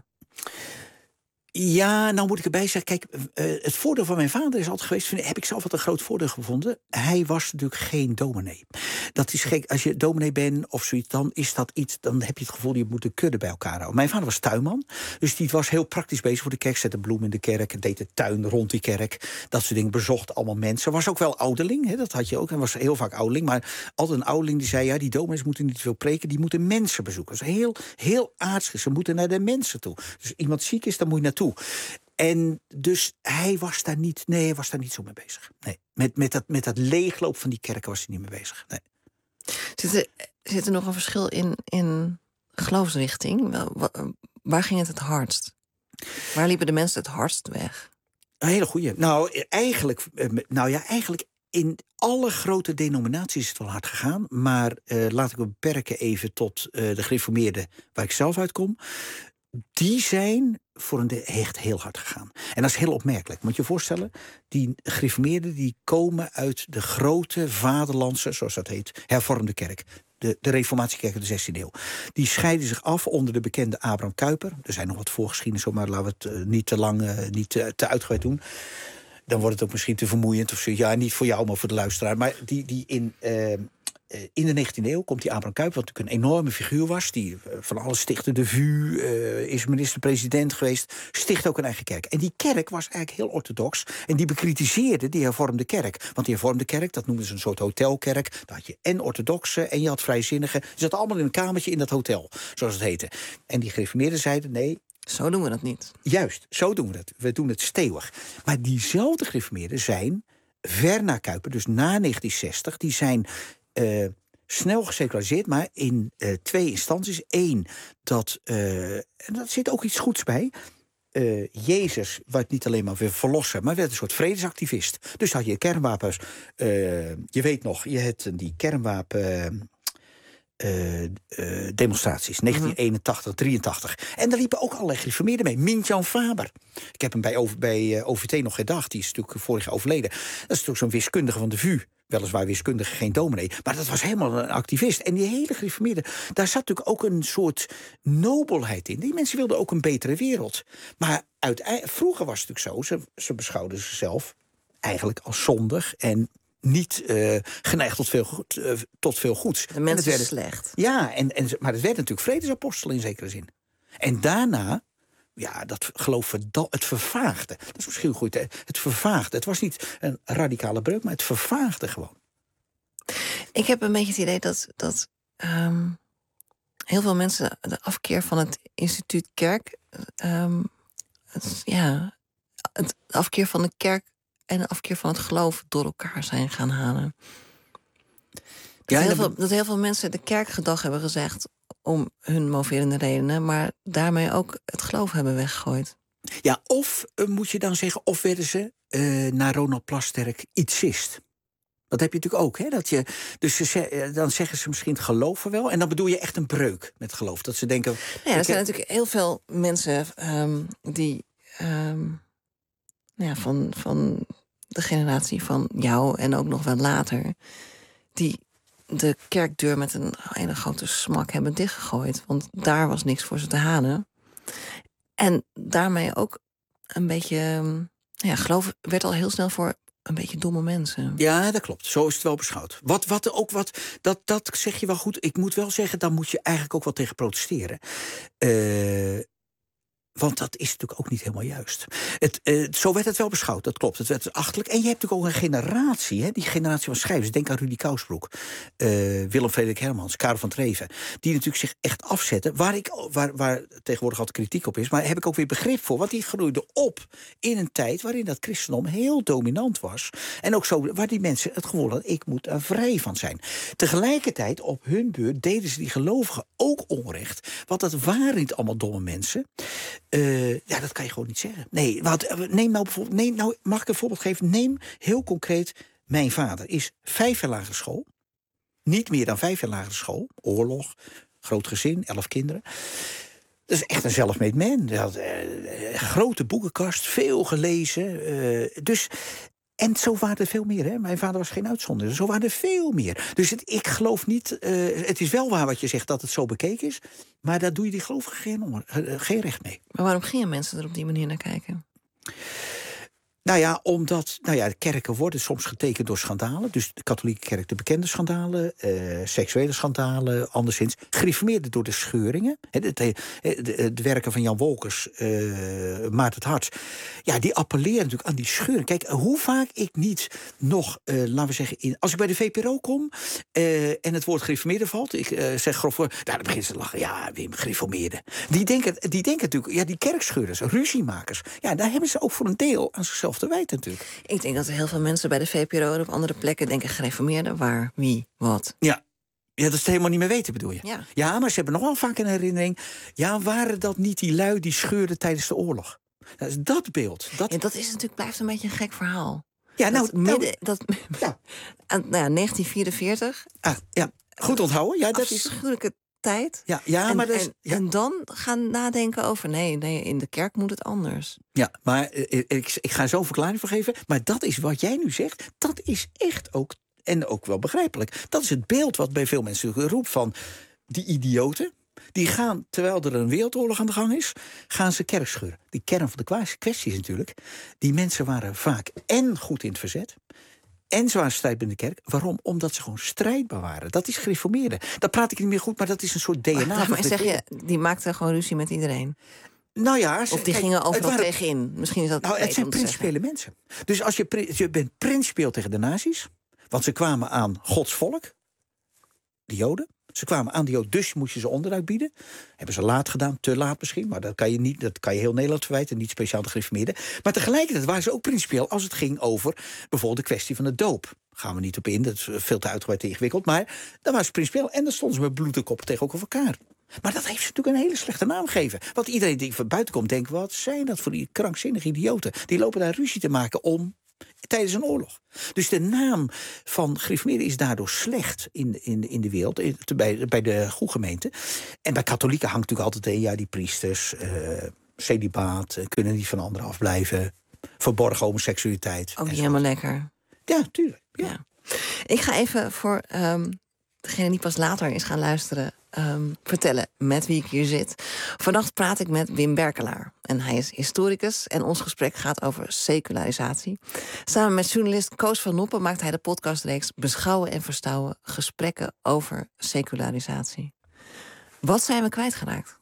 Ja, nou moet ik erbij zeggen, kijk, uh, het voordeel van mijn vader is altijd geweest, vind, heb ik zelf altijd een groot voordeel gevonden. Hij was natuurlijk geen dominee. Dat is gek, als je dominee bent of zoiets, dan is dat iets, dan heb je het gevoel, je moet de kudde bij elkaar houden. Mijn vader was tuinman, dus die was heel praktisch bezig voor de kerk, zette bloem in de kerk, deed de tuin rond die kerk, dat soort dingen, bezocht allemaal mensen. Was ook wel ouderling, hè, dat had je ook, en was heel vaak ouderling, maar altijd een ouderling die zei, ja, die dominees moeten niet veel preken, die moeten mensen bezoeken. Dat is heel, heel aardig, ze moeten naar de mensen toe. Dus iemand ziek is, dan moet je naartoe. En dus hij was daar niet, nee, hij was daar niet zo mee bezig. Nee, met, met, dat, met dat leegloop van die kerken was hij niet mee bezig. Nee. Zit er, zit er nog een verschil in, in geloofsrichting? Waar ging het het hardst? Waar liepen de mensen het hardst weg? Een hele goeie. Nou, eigenlijk, nou ja, eigenlijk in alle grote denominaties is het wel hard gegaan. Maar uh, laat ik me beperken even tot uh, de gereformeerde waar ik zelf uitkom. die zijn voor een deel echt heel hard gegaan. En dat is heel opmerkelijk. Moet je je voorstellen, die gereformeerden die komen uit de grote vaderlandse, zoals dat heet, hervormde kerk. De, de reformatiekerk uit de zestiende eeuw. Die scheiden zich af onder de bekende Abraham Kuyper. Er zijn nog wat voorgeschiedenissen, maar laten we het uh, niet te lang, uh, niet te, te uitgebreid doen. Dan wordt het ook misschien te vermoeiend of zo. Ja, niet voor jou, maar voor de luisteraar. Maar die, die in, uh, in de negentiende eeuw komt die Abraham Kuyper, wat natuurlijk een enorme figuur was. Die uh, van alles stichtte, de V U, uh, is minister-president geweest. Sticht ook een eigen kerk. En die kerk was eigenlijk heel orthodox. En die bekritiseerde die hervormde kerk. Want die hervormde kerk, dat noemden ze een soort hotelkerk. Daar had je en orthodoxe en je had vrijzinnigen. Ze zaten allemaal in een kamertje in dat hotel, zoals het heette. En die gereformeerden zeiden, nee, Zo doen we dat niet. Juist, zo doen we dat. We doen het stewig. Maar diezelfde gereformeerden zijn ver na Kuyper, dus na negentien zestig... die zijn uh, snel geseculariseerd, maar in uh, twee instanties. Eén, dat, uh, en daar zit ook iets goeds bij. Uh, Jezus werd niet alleen maar weer verlosser, maar werd een soort vredesactivist. Dus had je kernwapens. Uh, je weet nog, je hebt die kernwapen... Uh, uh, demonstraties, negentien eenentachtig, drieëntachtig. En daar liepen ook allerlei gereformeerden mee. Mintjan Faber. Ik heb hem bij, over, bij uh, O V T nog gedacht. Die is natuurlijk vorig jaar overleden. Dat is natuurlijk zo'n wiskundige van de V U. Weliswaar wiskundige, geen dominee. Maar dat was helemaal een activist. En die hele gereformeerden, daar zat natuurlijk ook een soort nobelheid in. Die mensen wilden ook een betere wereld. Maar uiteindelijk, vroeger was het natuurlijk zo. Ze, ze beschouwden zichzelf eigenlijk als zondig en niet uh, geneigd tot veel, goed, uh, tot veel goeds. De mensen werden slecht. Ja, en, en, maar het werd natuurlijk vredesapostel in zekere zin. En daarna, ja, dat geloof het vervaagde. Dat is misschien goed, hè? Het vervaagde. Het was niet een radicale breuk, maar het vervaagde gewoon. Ik heb een beetje het idee dat, dat um, heel veel mensen de afkeer van het instituut kerk, Um, het, ja, het afkeer van de kerk en de afkeer van het geloof door elkaar zijn gaan halen. Dat, ja, heel, veel, dat heel veel mensen de kerk gedag hebben gezegd om hun moverende redenen, maar daarmee ook het geloof hebben weggegooid. Ja, of uh, moet je dan zeggen, of werden ze uh, naar Ronald Plasterk ietsist. Dat heb je natuurlijk ook, hè? Dat je, dus ze, dan zeggen ze misschien het geloven wel, en dan bedoel je echt een breuk met geloof. Dat ze denken. Ja, er zijn heb... natuurlijk heel veel mensen um, die um, ja, van, van de generatie van jou en ook nog wel later, die de kerkdeur met een hele grote smak hebben dichtgegooid. Want daar was niks voor ze te halen. En daarmee ook een beetje, ja, geloof werd al heel snel voor een beetje domme mensen. Ja, dat klopt. Zo is het wel beschouwd. Wat, wat ook wat, dat, dat zeg je wel goed. Ik moet wel zeggen, daar moet je eigenlijk ook wel tegen protesteren. Uh, Want dat is natuurlijk ook niet helemaal juist. Het, uh, zo werd het wel beschouwd, dat klopt. Het werd achterlijk. En je hebt natuurlijk ook een generatie, hè, die generatie van schrijvers. Denk aan Rudy Kousbroek, uh, Willem Frederik Hermans, Karel van Treven. Die natuurlijk zich echt afzetten. Waar, ik, waar, waar tegenwoordig altijd kritiek op is. Maar heb ik ook weer begrip voor. Want die groeide op in een tijd waarin dat christendom heel dominant was. En ook zo, waar die mensen het gevoel hadden, ik moet er vrij van zijn. Tegelijkertijd, op hun beurt, deden ze die gelovigen ook onrecht. Want dat waren niet allemaal domme mensen. Uh, ja, dat kan je gewoon niet zeggen. Nee, wat, neem nou bijvoorbeeld, neem nou, mag ik een voorbeeld geven? Neem heel concreet, mijn vader is vijf jaar lagere school. Niet meer dan vijf jaar lagere school. Oorlog, groot gezin, elf kinderen. Dat is echt een self-made man. Hij had uh, een grote boekenkast, veel gelezen. Uh, dus... En zo waren er veel meer, hè? Mijn vader was geen uitzondering. Zo waren er veel meer. Dus het, ik geloof niet. Uh, het is wel waar wat je zegt dat het zo bekeken is. Maar daar doe je die gelovigen geen, uh, geen recht mee. Maar waarom gingen mensen er op die manier naar kijken? Nou ja, omdat nou ja, de kerken worden soms getekend door schandalen. Dus de katholieke kerk de bekende schandalen, uh, seksuele schandalen, anderszins. Gereformeerden door de scheuringen. He, de, de, de, de werken van Jan Wolkers, uh, Maarten het Hart. Ja, die appelleren natuurlijk aan die scheuring. Kijk, hoe vaak ik niet nog, uh, laten we zeggen, in, als ik bij de V P R O kom uh, en het woord gereformeerde valt, ik uh, zeg grof, nou, dan beginnen ze te lachen. Ja, Wim, gereformeerde. Die denken, die denken natuurlijk, ja, die kerkscheurders, ruziemakers. Ja, daar hebben ze ook voor een deel aan zichzelf te wijten natuurlijk. Ik denk dat er heel veel mensen bij de V P R O en op andere plekken denken gereformeerden, waar, wie, wat. Ja. Ja, dat ze het helemaal niet meer weten, bedoel je? Ja. Ja, maar ze hebben nog wel vaak een herinnering. Ja, waren dat niet die lui die scheurden tijdens de oorlog? Dat is dat beeld. Dat, ja, dat is natuurlijk, blijft een beetje een gek verhaal. Ja, nou, dat midden, nou, dat, ja. nou ja, negentien vierenveertig. Ah, ja, goed onthouden. Ja, dat is afschuwelijke tijd. Ja, ja, en, maar dat is, en, ja. en dan gaan nadenken over... nee, nee, in de kerk moet het anders. Ja, maar uh, ik, ik ga zo een verklaring voor geven. Maar dat is wat jij nu zegt. Dat is echt ook, en ook wel begrijpelijk. Dat is het beeld wat bij veel mensen roept van... die idioten, die gaan, terwijl er een wereldoorlog aan de gang is... gaan ze kerk scheuren. Die kern van de kwestie is natuurlijk... die mensen waren vaak en goed in het verzet... en ze waren strijd binnen de kerk. Waarom? Omdat ze gewoon strijdbaar waren. Dat is gereformeerde. Dat praat ik niet meer goed, maar dat is een soort D N A. Maar, maar zeg je, die maakten gewoon ruzie met iedereen? Nou ja, of die kijk, gingen overal waren, tegenin? Misschien is dat nou, het zijn principiële mensen. Dus als je, je bent principieel tegen de nazi's... want ze kwamen aan Gods volk, de Joden... Ze kwamen aan de Jood, dus moest je ze onderuit bieden. Hebben ze laat gedaan, te laat misschien. Maar dat kan je, niet, dat kan je heel Nederland verwijten, niet speciaal de gereformeerden. Maar tegelijkertijd waren ze ook principieel als het ging over bijvoorbeeld de kwestie van de doop. Gaan we niet op in, dat is veel te uitgebreid en ingewikkeld. Maar dan waren ze principieel en dan stonden ze met bloed en kop tegenover elkaar. Maar dat heeft ze natuurlijk een hele slechte naam gegeven. Want iedereen die van buiten komt denkt, wat zijn dat voor die krankzinnige idioten? Die lopen daar ruzie te maken om... tijdens een oorlog. Dus de naam van gereformeerden is daardoor slecht in, in, in de wereld, in, bij, bij de goede gemeente. En bij katholieken hangt natuurlijk altijd een, ja, die priesters, uh, celibaat, uh, kunnen niet van anderen afblijven, verborgen homoseksualiteit. Ook niet helemaal lekker. Ja, tuurlijk. Ja. Ja. Ik ga even voor um, degene die pas later is gaan luisteren... Um, vertellen met wie ik hier zit. Vannacht praat ik met Wim Berkelaar. En hij is historicus en ons gesprek gaat over secularisatie. Samen met journalist Koos van Noppen maakt hij de podcastreeks Beschouwen en Verstouwen. Gesprekken over secularisatie. Wat zijn we kwijtgeraakt?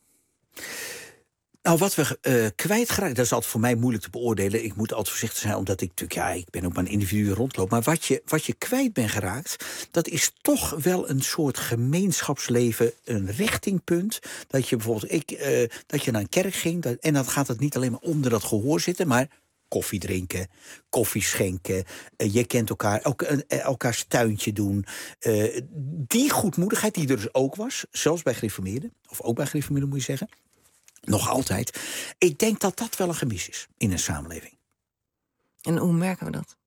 Nou, wat we uh, kwijtgeraakt, dat is altijd voor mij moeilijk te beoordelen. Ik moet altijd voorzichtig zijn, omdat ik natuurlijk, ja, ik ben ook maar een individu rondloop. Maar wat je, wat je kwijt bent geraakt, dat is toch wel een soort gemeenschapsleven, een richtingpunt. Dat je bijvoorbeeld, ik, uh, dat je naar een kerk ging, dat, en dan gaat het niet alleen maar onder dat gehoor zitten, maar koffie drinken, koffie schenken, uh, je kent elkaar, elk, uh, elkaars tuintje doen. Uh, die goedmoedigheid die er dus ook was, zelfs bij gereformeerden, of ook bij gereformeerden moet je zeggen. Nog altijd. Ik denk dat dat wel een gemis is in een samenleving. En hoe merken we dat?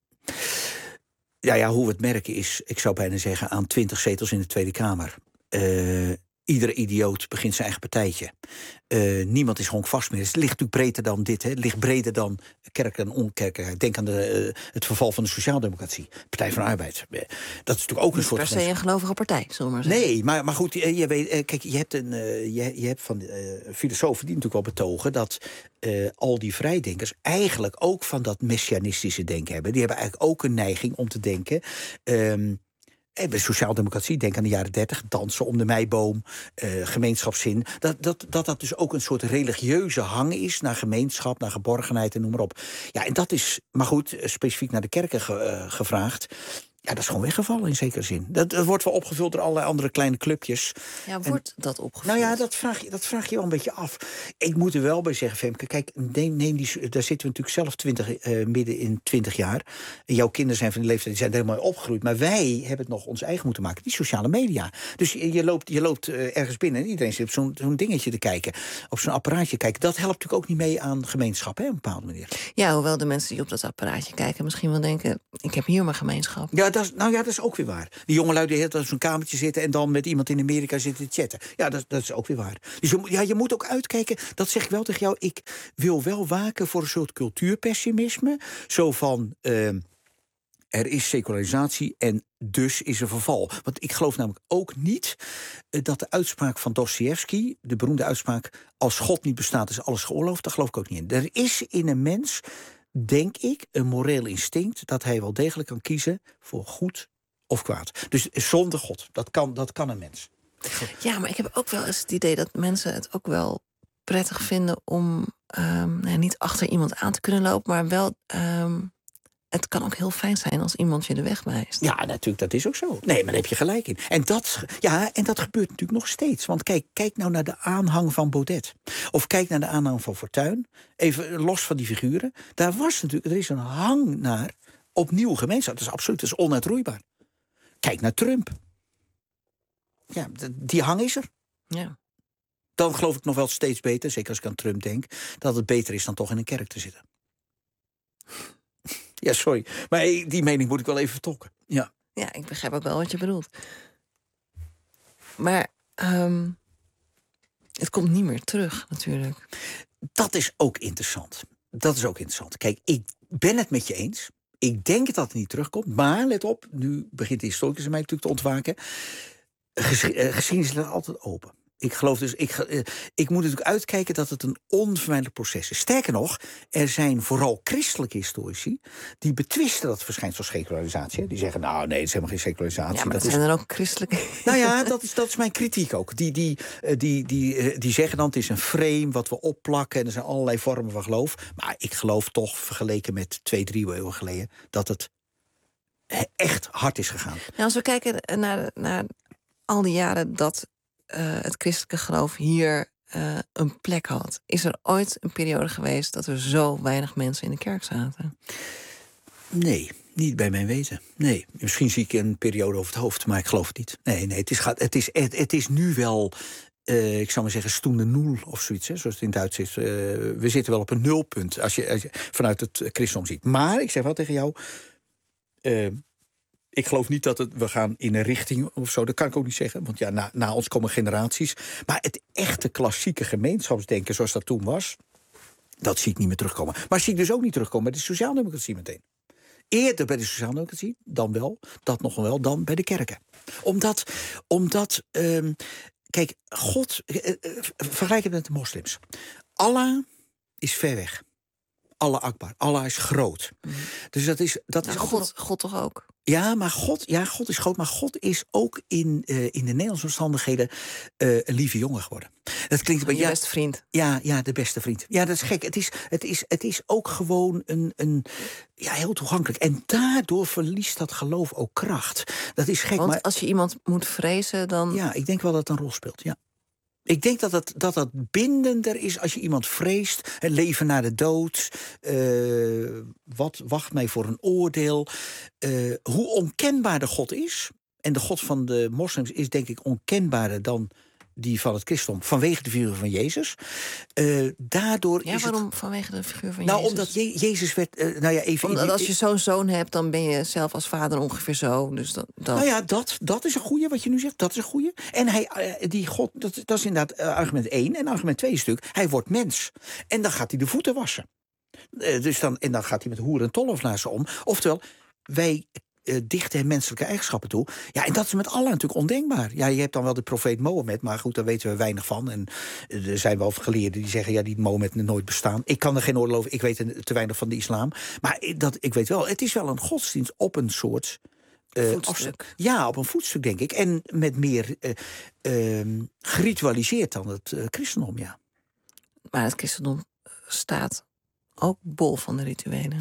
Ja, ja, hoe we het merken is, ik zou bijna zeggen, aan twintig zetels in de Tweede Kamer. Uh, iedere idioot begint zijn eigen partijtje. Uh, niemand is honkvast meer. Het ligt natuurlijk breder dan dit. Hè. Het ligt breder dan kerk en onkerk. Denk aan de, uh, het verval van de sociaaldemocratie. Partij van de Arbeid. Dat is natuurlijk ook een soort... per se een gelovige partij, zullen we maar zeggen. Nee, maar, maar goed, je weet, kijk, je hebt, een, uh, je, je hebt van uh, filosofen die natuurlijk wel betogen dat uh, al die vrijdenkers eigenlijk ook van dat messianistische denken hebben. Die hebben eigenlijk ook een neiging om te denken... Um, bij sociaaldemocratie, denk aan de jaren dertig, dansen om de meiboom, uh, gemeenschapszin. Dat, dat, dat dat dus ook een soort religieuze hang is naar gemeenschap, naar geborgenheid en noem maar op. Ja, en dat is, maar goed, specifiek naar de kerken ge, uh, gevraagd. Ja, dat is gewoon weggevallen in zekere zin. Dat, dat wordt wel opgevuld door allerlei andere kleine clubjes. Ja, wordt en, dat opgevuld? Nou ja, dat vraag, je, dat vraag je wel een beetje af. Ik moet er wel bij zeggen, Femke, kijk, neem, neem die, daar zitten we natuurlijk zelf twintig, uh, midden in twintig jaar. En jouw kinderen zijn van die leeftijd, die zijn er helemaal opgegroeid. Maar wij hebben het nog ons eigen moeten maken, die sociale media. Dus je, je loopt, je loopt uh, ergens binnen en iedereen zit op zo'n, zo'n dingetje te kijken. Op zo'n apparaatje kijken. Dat helpt natuurlijk ook niet mee aan gemeenschap, hè, op een bepaalde manier. Ja, hoewel de mensen die op dat apparaatje kijken misschien wel denken, ik heb hier mijn gemeenschap. Ja, dat is, nou ja, dat is ook weer waar. Die jongelui die op zo'n kamertje zitten en dan met iemand in Amerika zitten te chatten. Ja, dat, dat is ook weer waar. Dus je, ja, je moet ook uitkijken, dat zeg ik wel tegen jou, ik wil wel waken voor een soort cultuurpessimisme. Zo van, uh, er is secularisatie en dus is er verval. Want ik geloof namelijk ook niet uh, dat de uitspraak van Dostoevsky, de beroemde uitspraak, als God niet bestaat is alles geoorloofd, daar geloof ik ook niet in. Er is in een mens, denk ik, een moreel instinct dat hij wel degelijk kan kiezen voor goed of kwaad. Dus zonder God, dat kan, dat kan een mens. Ja, maar ik heb ook wel eens het idee dat mensen het ook wel prettig vinden om um, nou, niet achter iemand aan te kunnen lopen, maar wel, um, het kan ook heel fijn zijn als iemand je de weg wijst. Ja, natuurlijk, dat is ook zo. Nee, maar daar heb je gelijk in. En dat, ja, en dat gebeurt natuurlijk nog steeds. Want kijk, kijk nou naar de aanhang van Baudet. Of kijk naar de aanhang van Fortuyn. Even los van die figuren. Daar was natuurlijk, er is een hang naar opnieuw gemeenschap. Dat is absoluut, dat is onuitroeibaar. Kijk naar Trump. Ja, die hang is er. Ja. Dan geloof ik nog wel steeds beter, zeker als ik aan Trump denk, dat het beter is dan toch in een kerk te zitten. Ja, sorry. Maar die mening moet ik wel even vertolken. Ja, ja, ik begrijp ook wel wat je bedoelt. Maar um, Het komt niet meer terug, natuurlijk. Dat is ook interessant. Dat is ook interessant. Kijk, ik ben het met je eens. Ik denk dat het niet terugkomt. Maar let op, nu begint de historicus in mij natuurlijk te ontwaken. Geschi- uh, geschiedenis staat altijd open. Ik geloof dus, ik, uh, ik moet natuurlijk uitkijken dat het een onvermijdelijk proces is. Sterker nog, er zijn vooral christelijke historici die betwisten dat verschijnsel secularisatie. Die zeggen, nou nee, het is helemaal geen secularisatie. Ja, maar dat, dat zijn is... dan ook christelijke... Nou ja, dat is, dat is mijn kritiek ook. Die, die, uh, die, die, uh, die zeggen dan, het is een frame wat we opplakken en er zijn allerlei vormen van geloof. Maar ik geloof toch, vergeleken met twee, drie eeuwen geleden, dat het echt hard is gegaan. Nou, als we kijken naar, naar al die jaren dat uh, het christelijke geloof hier uh, een plek had, is er ooit een periode geweest dat er zo weinig mensen in de kerk zaten? Nee, niet bij mijn weten. Nee, misschien zie ik een periode over het hoofd, maar ik geloof het niet. Nee, nee, het is, het is, het, het is nu wel, uh, ik zou maar zeggen, stoende nul of zoiets, hè, zoals het in het Duits is. Uh, we zitten wel op een nulpunt als je, als je vanuit het christendom ziet. Maar ik zeg wel tegen jou, Uh, ik geloof niet dat het, we gaan in een richting of zo. Dat kan ik ook niet zeggen, want ja, na, na ons komen generaties. Maar het echte klassieke gemeenschapsdenken zoals dat toen was, dat zie ik niet meer terugkomen. Maar zie ik dus ook niet terugkomen bij de sociaaldemocratie meteen. Eerder bij de sociaaldemocratie, dan wel, dat nog wel, dan bij de kerken. Omdat, omdat um, kijk, God, uh, uh, vergelijk het met de moslims. Allah is ver weg. Allah Akbar. Allah is groot. Mm. Dus dat is... Dat nou, is God, altijd... God toch ook? Ja, maar God, ja, God is groot. Maar God is ook in, uh, in de Nederlandse omstandigheden uh, een lieve jongen geworden. Dat klinkt oh, je ja, beste vriend. Ja, ja, de beste vriend. Ja, dat is gek. Het is, het is, het is ook gewoon een, een, ja, heel toegankelijk. En daardoor verliest dat geloof ook kracht. Dat is gek. Want maar als je iemand moet vrezen, dan... Ja, ik denk wel dat het een rol speelt, ja. Ik denk dat het, dat het bindender is als je iemand vreest. Het leven na de dood. Uh, wat wacht mij voor een oordeel? Uh, hoe onkenbaar de God is. En de God van de moslims is denk ik onkenbaarder dan die van het christendom. Vanwege de figuur van Jezus. Uh, daardoor ja, is waarom het... vanwege de figuur van nou, Jezus? Nou, omdat Je- Jezus werd... Uh, nou ja, even omdat als je zo'n zoon hebt, dan ben je zelf als vader ongeveer zo. Dus dat, dat... Nou ja, dat, dat is een goeie, wat je nu zegt. Dat is een goeie. En hij, uh, die God, dat, dat is inderdaad uh, argument één. En argument twee stuk, hij wordt mens. En dan gaat hij de voeten wassen. Uh, dus dan, en dan gaat hij met hoeren en tollenaars om. Oftewel, wij uh, dichten hem menselijke eigenschappen toe. Ja, en dat is met Allah natuurlijk ondenkbaar. Ja, je hebt dan wel de profeet Mohammed, maar goed, daar weten we weinig van. En uh, er zijn wel geleerden die zeggen, ja, die Mohammed nooit bestaan. Ik kan er geen oordeel over, ik weet te weinig van de islam. Maar dat, ik weet wel, het is wel een godsdienst op een soort... Uh, voetstuk. Ja, op een voetstuk, denk ik. En met meer uh, uh, geritualiseerd dan het uh, christendom, ja. Maar het christendom staat ook bol van de rituelen.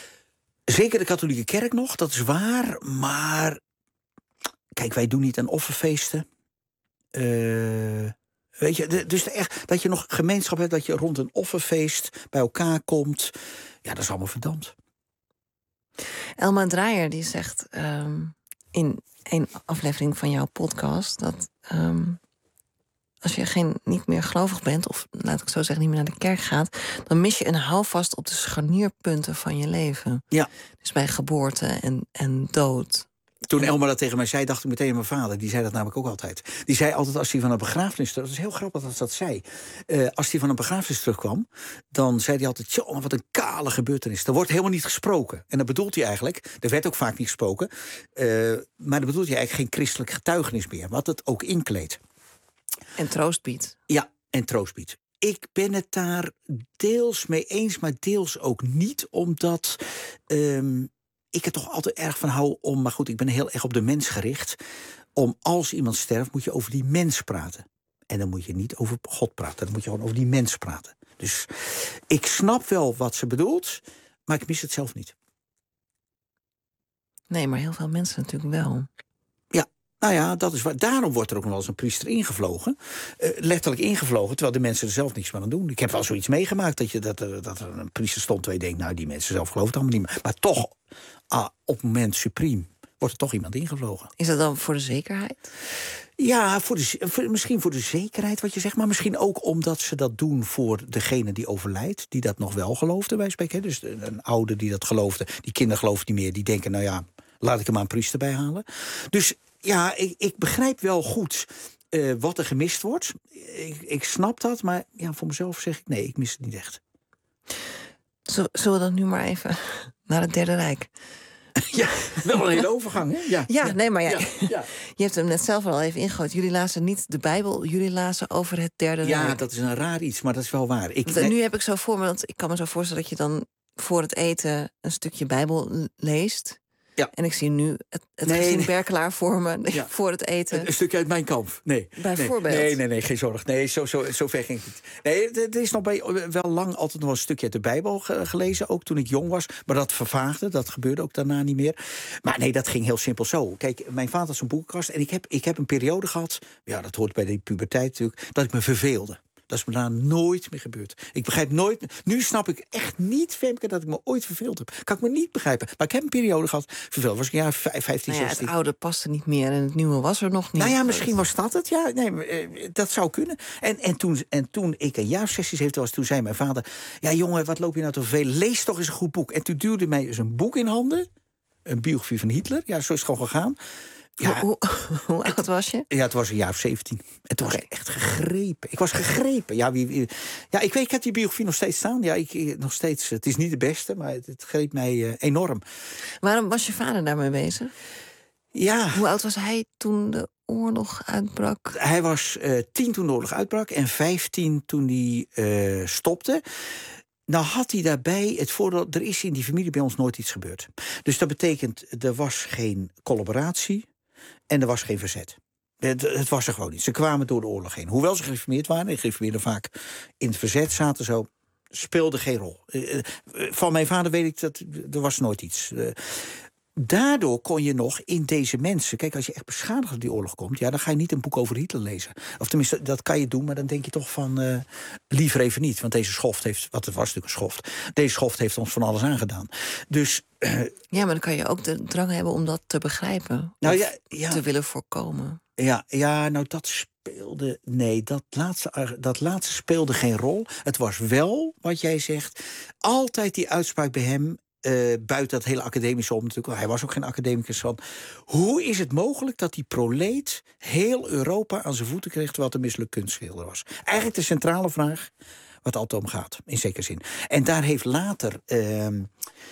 Zeker de katholieke kerk nog, dat is waar. Maar kijk, wij doen niet aan offerfeesten. Uh, weet je, de, dus echt dat je nog gemeenschap hebt, dat je rond een offerfeest bij elkaar komt. Ja, dat is allemaal verdampt. Elma Dreyer die zegt um, in een aflevering van jouw podcast dat um, als je geen, niet meer gelovig bent, of laat ik zo zeggen, niet meer naar de kerk gaat, dan mis je een houvast op de scharnierpunten van je leven. Ja. Dus bij geboorte en, en dood. Toen Elma dat tegen mij zei, dacht ik meteen aan mijn vader. Die zei dat namelijk ook altijd. Die zei altijd als hij van een begrafenis... Dat is heel grappig dat ze dat zei. Uh, als hij van een begrafenis terugkwam, dan zei hij altijd... Tjoh, wat een kale gebeurtenis. Er wordt helemaal niet gesproken. En dat bedoelt hij eigenlijk... Er werd ook vaak niet gesproken. Uh, maar dat bedoelt hij eigenlijk geen christelijk getuigenis meer. Wat het ook inkleedt. En troost biedt. Ja, en troost biedt. Ik ben het daar deels mee eens, maar deels ook niet. Omdat... Um, ik er toch altijd erg van hou om... maar goed, ik ben heel erg op de mens gericht. Om als iemand sterft, moet je over die mens praten. En dan moet je niet over God praten. Dan moet je gewoon over die mens praten. Dus ik snap wel wat ze bedoelt, maar ik mis het zelf niet. Nee, maar heel veel mensen natuurlijk wel. Ja, nou ja, dat is waar. Daarom wordt er ook nog wel eens een priester ingevlogen. Uh, letterlijk ingevlogen, terwijl de mensen er zelf niks meer aan doen. Ik heb wel zoiets meegemaakt dat, je, dat, er, dat er een priester stond... waar je denkt, nou, die mensen zelf geloven het allemaal niet meer. Maar toch... Ah, op het moment supriem wordt er toch iemand ingevlogen. Is dat dan voor de zekerheid? Ja, voor de, voor, misschien voor de zekerheid wat je zegt... maar misschien ook omdat ze dat doen voor degene die overlijdt... die dat nog wel geloofde, bij spreken. Dus een ouder die dat geloofde, die kinderen geloven niet meer... die denken, nou ja, laat ik er maar een priester bij halen. Dus ja, ik, ik begrijp wel goed... uh, wat er gemist wordt. Ik, ik snap dat, maar ja, voor mezelf zeg ik nee, ik mis het niet echt. Zullen we dan nu maar even naar het Derde Rijk? Ja, wel een hele overgang, hè? Ja, ja, ja. nee, maar ja, ja, ja. Je hebt hem net zelf al even ingegooid. Jullie lazen niet de Bijbel, jullie lazen over het Derde ja, Rijk. Ja, dat is een raar iets, maar dat is wel waar. Ik, nee. Nu heb ik zo voor me, want ik kan me zo voorstellen dat je dan voor het eten een stukje Bijbel leest. Ja. En ik zie nu het, het nee, gezin nee. Berkelaar voor me ja. voor het eten. Een, een stukje uit Mijn Kamp. Nee. Bijvoorbeeld. Nee, nee, nee, nee, geen zorg. Nee, zo, zo, zo ver ging ik niet. Nee, er is nog bij, wel lang altijd nog een stukje uit de Bijbel gelezen. Ook toen ik jong was. Maar dat vervaagde. Dat gebeurde ook daarna niet meer. Maar nee, dat ging heel simpel zo. Kijk, mijn vader had zo'n boekenkast. En ik heb, ik heb een periode gehad. Ja, dat hoort bij de puberteit natuurlijk. Dat ik me verveelde. Dat is me daar nooit meer gebeurd. Ik begrijp nooit... Nu snap ik echt niet, Femke, dat ik me ooit verveeld heb. Kan ik me niet begrijpen. Maar ik heb een periode gehad, verveeld. Was ik ja vijftien, nou ja, zestien. Het oude paste niet meer en het nieuwe was er nog niet. Nou ja, misschien was dat het. Ja, nee, dat zou kunnen. En, en, toen, en toen ik een jaar of zestien, zeventien was, toen zei mijn vader... Ja, jongen, wat loop je nou te vervelen? Lees toch eens een goed boek. En toen duwde mij dus een boek in handen. Een biografie van Hitler. Ja, zo is het gewoon gegaan. Ja, hoe, hoe, hoe oud was je? Ja, het was een jaar of zeventien. En toen was ik echt gegrepen. Ik was gegrepen. Ja, wie, wie, ja ik weet, ik heb die biografie nog steeds staan. Ja, ik, ik, nog steeds. Het is niet de beste, maar het, het greep mij uh, enorm. Waarom was je vader daarmee bezig? Ja. Hoe oud was hij toen de oorlog uitbrak? Hij was uh, tien toen de oorlog uitbrak en vijftien toen hij uh, stopte. Nou had hij daarbij het voordeel, er is in die familie bij ons nooit iets gebeurd. Dus dat betekent, er was geen collaboratie en er was geen verzet. Het, het was er gewoon niet. Ze kwamen door de oorlog heen. Hoewel ze gereformeerd waren, en gereformeerden vaak in het verzet zaten zo, speelde geen rol. Uh, van mijn vader weet ik dat er was nooit iets. Uh, Daardoor kon je nog in deze mensen... Kijk, als je echt beschadigd op die oorlog komt... ja, dan ga je niet een boek over Hitler lezen. Of tenminste, dat kan je doen, maar dan denk je toch van... Uh, liever even niet, want deze schoft heeft... wat het was natuurlijk een schoft. Deze schoft heeft ons van alles aangedaan. Dus... Uh, ja, maar dan kan je ook de drang hebben om dat te begrijpen. Nou, of ja, ja. te willen voorkomen. Ja, ja, nou dat speelde... Nee, dat laatste, dat laatste speelde geen rol. Het was wel, wat jij zegt... altijd die uitspraak bij hem... Uh, buiten dat hele academische om natuurlijk, hij was ook geen academicus van. Hoe is het mogelijk dat die proleet heel Europa aan zijn voeten kreeg terwijl het een mislukt kunstschilder was? Eigenlijk de centrale vraag wat altijd om gaat, in zekere zin. En daar heeft later uh, uh,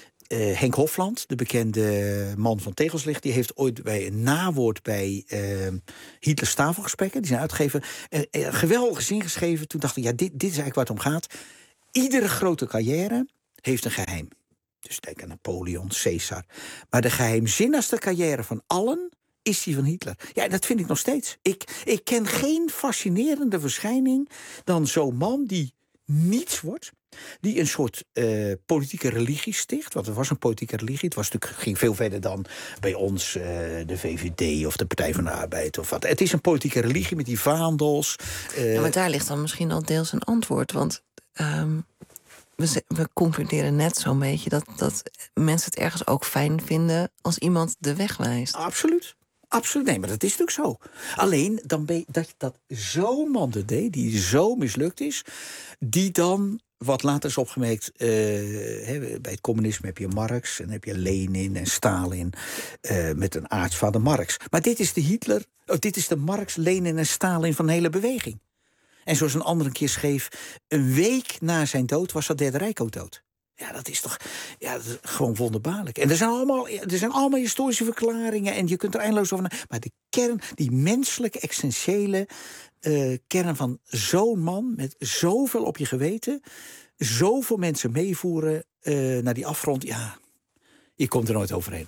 Henk Hofland, de bekende man van Tegelslicht, die heeft ooit bij een nawoord bij uh, Hitlers tafelgesprekken, die zijn uitgegeven, uh, uh, geweldige zin geschreven. Toen dacht ik, ja, dit, dit is eigenlijk waar het om gaat. Iedere grote carrière heeft een geheim. Dus denk aan Napoleon, Caesar. Maar de geheimzinnigste carrière van allen is die van Hitler. Ja, dat vind ik nog steeds. Ik, ik ken geen fascinerende verschijning dan zo'n man die niets wordt. Die een soort uh, politieke religie sticht. Want het was een politieke religie. Het was natuurlijk, ging veel verder dan bij ons uh, de V V D of de Partij van de Arbeid. Of wat. Het is een politieke religie met die vaandels. Uh, ja, maar daar ligt dan misschien al deels een antwoord. Want... Um... We, we concluderen net zo'n beetje dat, dat mensen het ergens ook fijn vinden als iemand de weg wijst. Absoluut. Absoluut. Nee, maar dat is natuurlijk zo. Alleen dan ben je, dat, dat zo'n man dat deed, die zo mislukt is, die dan, wat later is opgemerkt, uh, he, bij het communisme heb je Marx en heb je Lenin en Stalin uh, met een aartsvader Marx. Maar dit is de Hitler, oh, dit is de Marx, Lenin en Stalin van de hele beweging. En zoals een ander een keer schreef, een week na zijn dood was dat Derde Rijk ook dood. Ja, dat is toch ja, dat is gewoon wonderbaarlijk. En er zijn, allemaal, er zijn allemaal historische verklaringen en je kunt er eindeloos over na. Maar de kern, die menselijke, essentiële uh, kern van zo'n man met zoveel op je geweten, zoveel mensen meevoeren uh, naar die afgrond, ja, je komt er nooit overheen.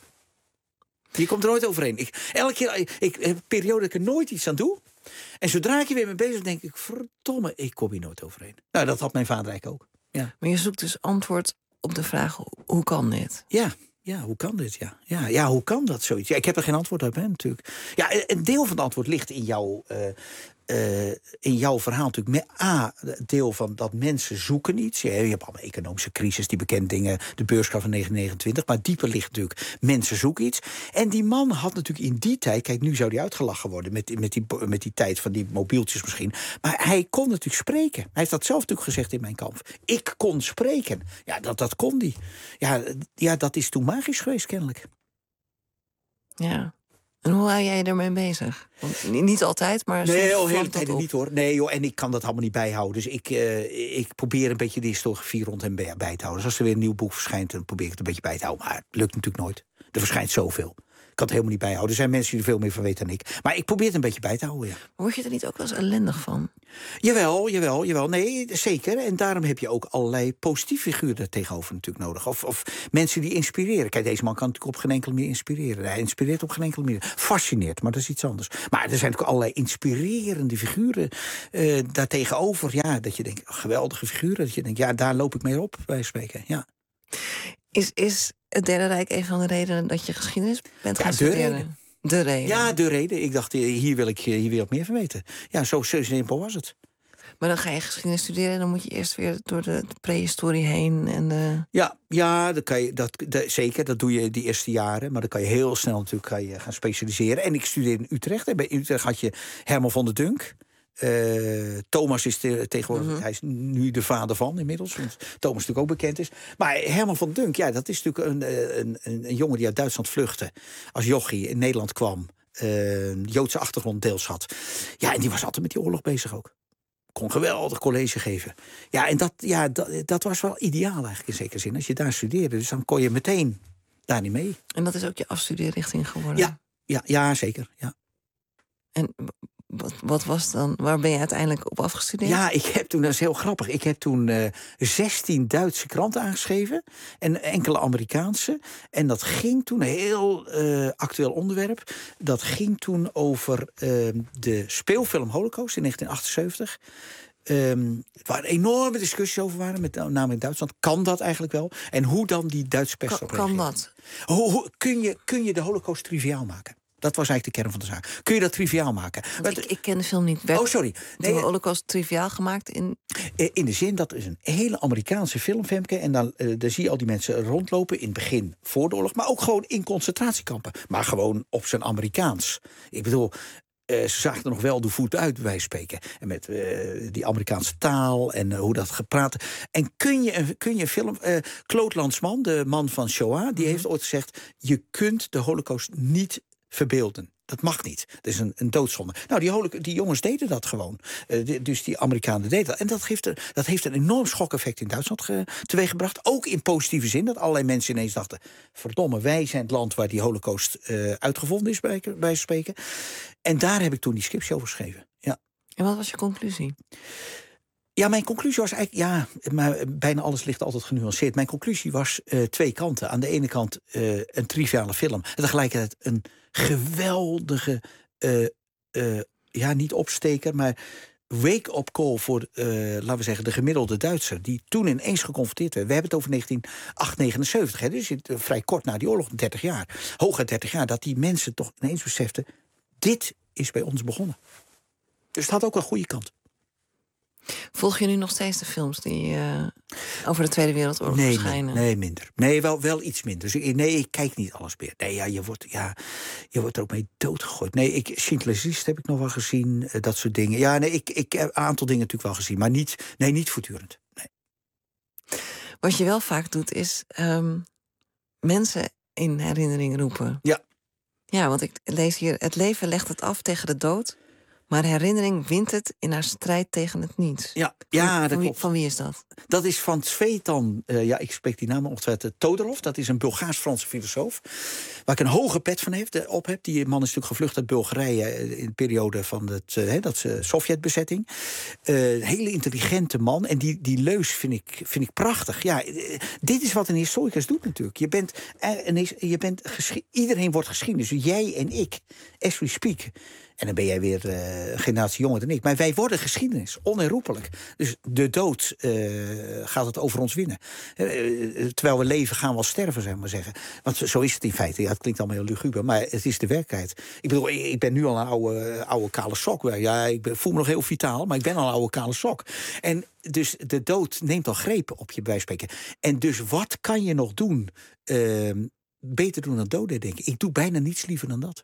Je komt er nooit overheen. Ik, elke keer, ik, ik heb een periode dat ik er nooit iets aan doe. En zodra ik je weer mee bezig ben, denk ik, verdomme, ik kom hier nooit overheen. Nou, dat had mijn vader eigenlijk ook. Ja. Maar je zoekt dus antwoord op de vraag, hoe kan dit? Ja, ja, hoe kan dit? Ja, ja, ja hoe kan dat zoiets? Ja, ik heb er geen antwoord op, hè, natuurlijk. Ja, een deel van het antwoord ligt in jouw, uh, uh, in jouw verhaal natuurlijk. Met A, het deel van dat mensen zoeken iets. Ja, je hebt allemaal economische crisis, die bekende dingen, de beurskracht van negentien negenentwintig. Maar dieper ligt natuurlijk, mensen zoeken iets. En die man had natuurlijk in die tijd, kijk, nu zou die uitgelachen worden met, met, die, met die tijd van die mobieltjes misschien. Maar hij kon natuurlijk spreken. Hij heeft dat zelf natuurlijk gezegd in Mijn Kamp. Ik kon spreken. Ja, dat, dat kon die. Ja, ja, dat is toen magisch geweest, kennelijk. Ja. En hoe hou jij je ermee bezig? Want niet altijd, maar soms Nee, oh, valt hele dat tijden op. niet hoor. Nee, joh, en ik kan dat allemaal niet bijhouden. Dus ik, uh, ik probeer een beetje de historiografie rond hem bij, bij te houden. Dus als er weer een nieuw boek verschijnt, dan probeer ik het een beetje bij te houden. Maar het lukt natuurlijk nooit. Er verschijnt zoveel. Ik kan het helemaal niet bijhouden. Er zijn mensen die er veel meer van weten dan ik. Maar ik probeer het een beetje bij te houden, ja. Word je er niet ook wel eens ellendig van? Jawel, jawel, jawel. Nee, zeker. En daarom heb je ook allerlei positieve figuren tegenover natuurlijk nodig. Of, of mensen die inspireren. Kijk, deze man kan natuurlijk op geen enkele manier inspireren. Hij inspireert op geen enkele manier. Fascineert, maar dat is iets anders. Maar er zijn natuurlijk allerlei inspirerende figuren uh, daartegenover. Ja, dat je denkt, geweldige figuren. Dat je denkt, ja, daar loop ik mee op, bij spreken. Ja. Is, is het Derde Rijk een van de redenen dat je geschiedenis bent gaan Ja, de studeren? reden. De reden. Ja, de reden. Ik dacht, hier wil ik hier wil ik meer van weten. Ja, zo, zo simpel was het. Maar dan ga je geschiedenis studeren en dan moet je eerst weer door de, de prehistorie heen. En de... Ja, ja dat kan je, dat, dat, zeker. Dat doe je die eerste jaren. Maar dan kan je heel snel natuurlijk kan je gaan specialiseren. En ik studeerde in Utrecht. En bij Utrecht had je Herman van der Dunk. Uh, Thomas is te, tegenwoordig, mm-hmm. hij is nu de vader van inmiddels. Want Thomas natuurlijk ook bekend is. Maar Herman van Dunk, ja, dat is natuurlijk een, een, een, een jongen die uit Duitsland vluchtte. Als jochie in Nederland kwam. Uh, Joodse achtergrond deels had. Ja, en die was altijd met die oorlog bezig ook. Kon geweldig college geven. Ja, en dat, ja, dat, dat was wel ideaal eigenlijk in zekere zin. Als je daar studeerde, dus dan kon je meteen daar niet mee. En dat is ook je afstudeerrichting geworden? Ja, ja, ja zeker, ja. En wat, wat was dan, waar ben je uiteindelijk op afgestudeerd? Ja, ik heb toen, dat is heel grappig, ik heb toen uh, zestien Duitse kranten aangeschreven en enkele Amerikaanse. En dat ging toen, een heel uh, actueel onderwerp, dat ging toen over uh, de speelfilm Holocaust in negentien achtenzeventig. Um, waar enorme discussies over waren, met name in Duitsland. Kan dat eigenlijk wel? En hoe dan die Duitse pers kan, op reageert. Kan dat? Hoe, hoe, kun, je, kun je de Holocaust triviaal maken? Dat was eigenlijk de kern van de zaak. Kun je dat triviaal maken? Want ik, ik ken de film niet. Werd oh, sorry. Nee, de Holocaust triviaal gemaakt in... In de zin, dat is een hele Amerikaanse film, Femke. En dan, uh, dan zie je al die mensen rondlopen in het begin voor de oorlog. Maar ook gewoon in concentratiekampen. Maar gewoon op zijn Amerikaans. Ik bedoel... Uh, ze zagen er nog wel de voet uit, bij wijze van spreken. En met uh, die Amerikaanse taal en uh, hoe dat gepraat. En kun je, kun je een film... Uh, Claude Lanzmann, de man van Shoah, die mm-hmm. heeft ooit gezegd... je kunt de Holocaust niet verbeelden. Dat mag niet. Dat is een, een doodzonde. Nou, die, holo- die jongens deden dat gewoon. Uh, die, dus die Amerikanen deden dat. En dat heeft, er, dat heeft een enorm schokeffect in Duitsland ge- teweeggebracht. Ook in positieve zin. Dat allerlei mensen ineens dachten... verdomme, wij zijn het land waar die Holocaust uh, uitgevonden is, bij, bij spreken. En daar heb ik toen die scriptie over geschreven. Ja. En wat was je conclusie? Ja, mijn conclusie was eigenlijk... Ja, maar bijna alles ligt altijd genuanceerd. Mijn conclusie was uh, twee kanten. Aan de ene kant uh, een triviale film. En tegelijkertijd een geweldige... Uh, uh, ja, niet opsteker, maar... wake-up call voor, uh, laten we zeggen, de gemiddelde Duitser... die toen ineens geconfronteerd werd. We hebben het over negentien negenenzeventig, hè, dus het, uh, vrij kort na die oorlog, dertig jaar. Hooguit dertig jaar, dat die mensen toch ineens beseften... dit is bij ons begonnen. Dus het had ook een goede kant. Volg je nu nog steeds de films die uh, over de Tweede Wereldoorlog nee, verschijnen? Nee, nee, minder. Nee, wel, wel iets minder. Dus ik, nee, ik kijk niet alles meer. Nee, ja, je wordt, ja, je wordt er ook mee doodgegooid. Nee, ik, Schindler's List heb ik nog wel gezien. Uh, dat soort dingen. Ja, nee, ik, ik heb een aantal dingen natuurlijk wel gezien. Maar niet, nee, niet voortdurend. Nee. Wat je wel vaak doet, is um, mensen in herinnering roepen. Ja. Ja, want ik lees hier... Het leven legt het af tegen de dood... maar herinnering wint het in haar strijd tegen het niets. Ja, ja van, dat van wie, klopt. Van wie is dat? Dat is van Tsvetan, uh, ja, ik spreek die naam ongetwijfeld, Todorov. Dat is een Bulgaars-Franse filosoof. Waar ik een hoge pet van heb, de, op heb. Die man is natuurlijk gevlucht uit Bulgarije... in de periode van het, uh, dat uh, Sovjetbezetting. Uh, een hele intelligente man. En die, die leus vind ik, vind ik prachtig. Ja, uh, dit is wat een historicus doet natuurlijk. Je bent, uh, je bent geschi- iedereen wordt geschiedenis. Dus jij en ik, as we speak... En dan ben jij weer uh, een generatie jonger dan ik. Maar wij worden geschiedenis, onherroepelijk. Dus de dood uh, gaat het over ons winnen. Uh, terwijl we leven, gaan we wel sterven, zeg maar zeggen. Want zo is het in feite. Ja, het klinkt allemaal heel luguber, maar het is de werkelijkheid. Ik bedoel, ik ben nu al een oude, oude kale sok. Ja, ik ben, voel me nog heel vitaal, maar ik ben al een oude kale sok. En dus de dood neemt al greep op je, bij spreken. En dus wat kan je nog doen? Uh, beter doen dan doden, denk ik. Ik doe bijna niets liever dan dat.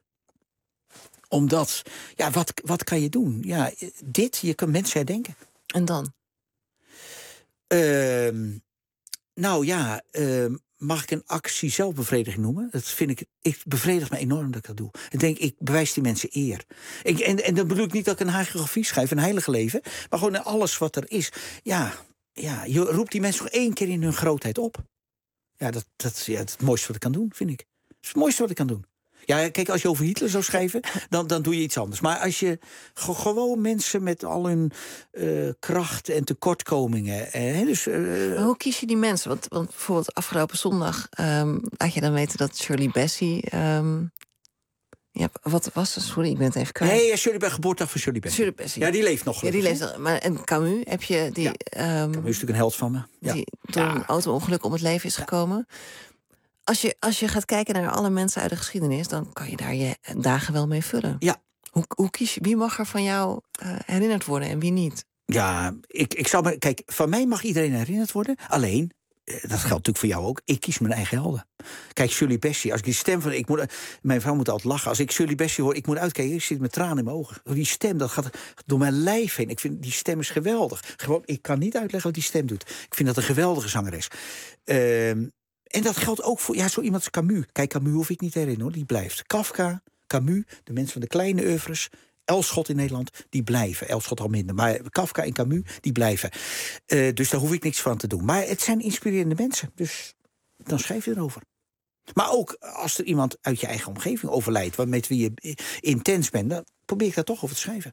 Omdat, ja, wat, wat kan je doen? Ja, dit, je kan mensen herdenken. En dan? Uh, nou ja, uh, mag ik een actie zelfbevrediging noemen? Dat vind ik, ik bevredigt me enorm dat ik dat doe. Ik denk, ik bewijs die mensen eer. Ik, en, en dan bedoel ik niet dat ik een hagiografie schrijf, een heilige leven, maar gewoon alles wat er is. Ja, ja, je roept die mensen nog één keer in hun grootheid op. Ja, dat, dat, ja, dat is het mooiste wat ik kan doen, vind ik. Dat is het mooiste wat ik kan doen. Ja, kijk, als je over Hitler zou schrijven, dan, dan doe je iets anders. Maar als je ge- gewoon mensen met al hun uh, krachten en tekortkomingen... Eh, dus, uh, maar hoe kies je die mensen? Want, want bijvoorbeeld afgelopen zondag um, laat je dan weten dat Shirley Bassey... Um, ja, wat was het? Sorry, ik ben het even kwijt. Nee, Shirley Bassey, geboortedag van Shirley Bassey. Shirley Bassey. Ja, die leeft nog. Ja, die leeft nog. Maar, en Camus, heb je die... Ja. Um, Camus is natuurlijk een held van me. Ja. Die door ja. een auto-ongeluk om het leven is gekomen. Als je, als je gaat kijken naar alle mensen uit de geschiedenis, dan kan je daar je dagen wel mee vullen. Ja. Hoe, hoe kies je, wie mag er van jou uh, herinnerd worden en wie niet? Ja, ik, ik zou maar. Kijk, van mij mag iedereen herinnerd worden. Alleen, dat geldt natuurlijk voor jou ook. Ik kies mijn eigen helden. Kijk, Shirley Bassey, als ik die stem van. Ik moet, mijn vrouw moet altijd lachen. Als ik Shirley Bassey hoor, ik moet uitkijken. Ik zit met tranen in mijn ogen. Die stem, dat gaat door mijn lijf heen. Ik vind die stem is geweldig. Gewoon, ik kan niet uitleggen wat die stem doet. Ik vind dat een geweldige zangeres. Uh, En dat geldt ook voor ja, zo iemand als Camus. Kijk, Camus hoef ik niet te herinneren, hoor. Die blijft. Kafka, Camus, de mensen van de kleine oeuvres, Elschot in Nederland, die blijven. Elschot al minder, maar Kafka en Camus, die blijven. Uh, dus daar hoef ik niks van te doen. Maar het zijn inspirerende mensen, dus dan schrijf je erover. Maar ook als er iemand uit je eigen omgeving overlijdt, met wie je intens bent, dan probeer ik daar toch over te schrijven.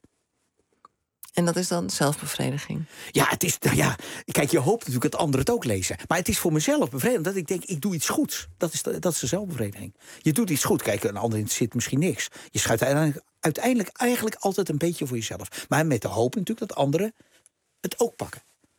En dat is dan zelfbevrediging? Ja, het is, nou ja, kijk, je hoopt natuurlijk dat anderen het ook lezen. Maar het is voor mezelf bevredigend dat ik denk, ik doe iets goeds. Dat is de, dat is de zelfbevrediging. Je doet iets goed. Kijk, een ander zit misschien niks. Je schuift uiteindelijk, uiteindelijk eigenlijk altijd een beetje voor jezelf. Maar met de hoop natuurlijk dat anderen het ook pakken.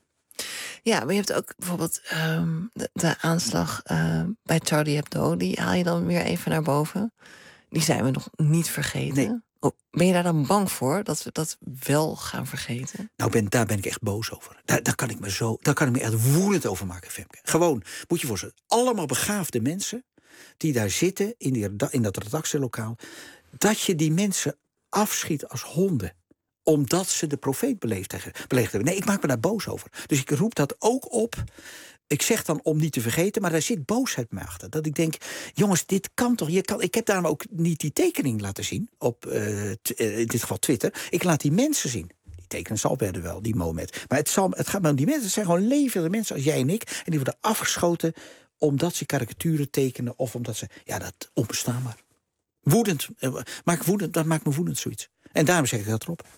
Ja, maar je hebt ook bijvoorbeeld um, de, de aanslag uh, bij Charlie Hebdo. Die haal je dan weer even naar boven. Die zijn we nog niet vergeten. Nee. Oh, ben je daar dan bang voor dat we dat wel gaan vergeten? Nou, ben, daar ben ik echt boos over. Daar, daar kan ik me zo, daar kan ik me echt woedend over maken, Femke. Gewoon, moet je voorstellen, allemaal begaafde mensen die daar zitten in, die, in dat redactielokaal, dat je die mensen afschiet als honden, omdat ze de profeet beleefd hebben. Nee, ik maak me daar boos over. Dus ik roep dat ook op. Ik zeg dan om niet te vergeten, maar daar zit boosheid mee achter. Dat ik denk, jongens, dit kan toch? Je kan, ik heb daarom ook niet die tekening laten zien, op uh, t- uh, in dit geval Twitter. Ik laat die mensen zien. Die tekenen zal werden wel, die moment. Maar het, zal, het gaat maar om die mensen. Het zijn gewoon levende mensen als jij en ik. En die worden afgeschoten omdat ze karikaturen tekenen of omdat ze, ja, dat onbestaanbaar. Woedend. Uh, maak woedend, dat maakt me woedend zoiets. En daarom zeg ik dat erop.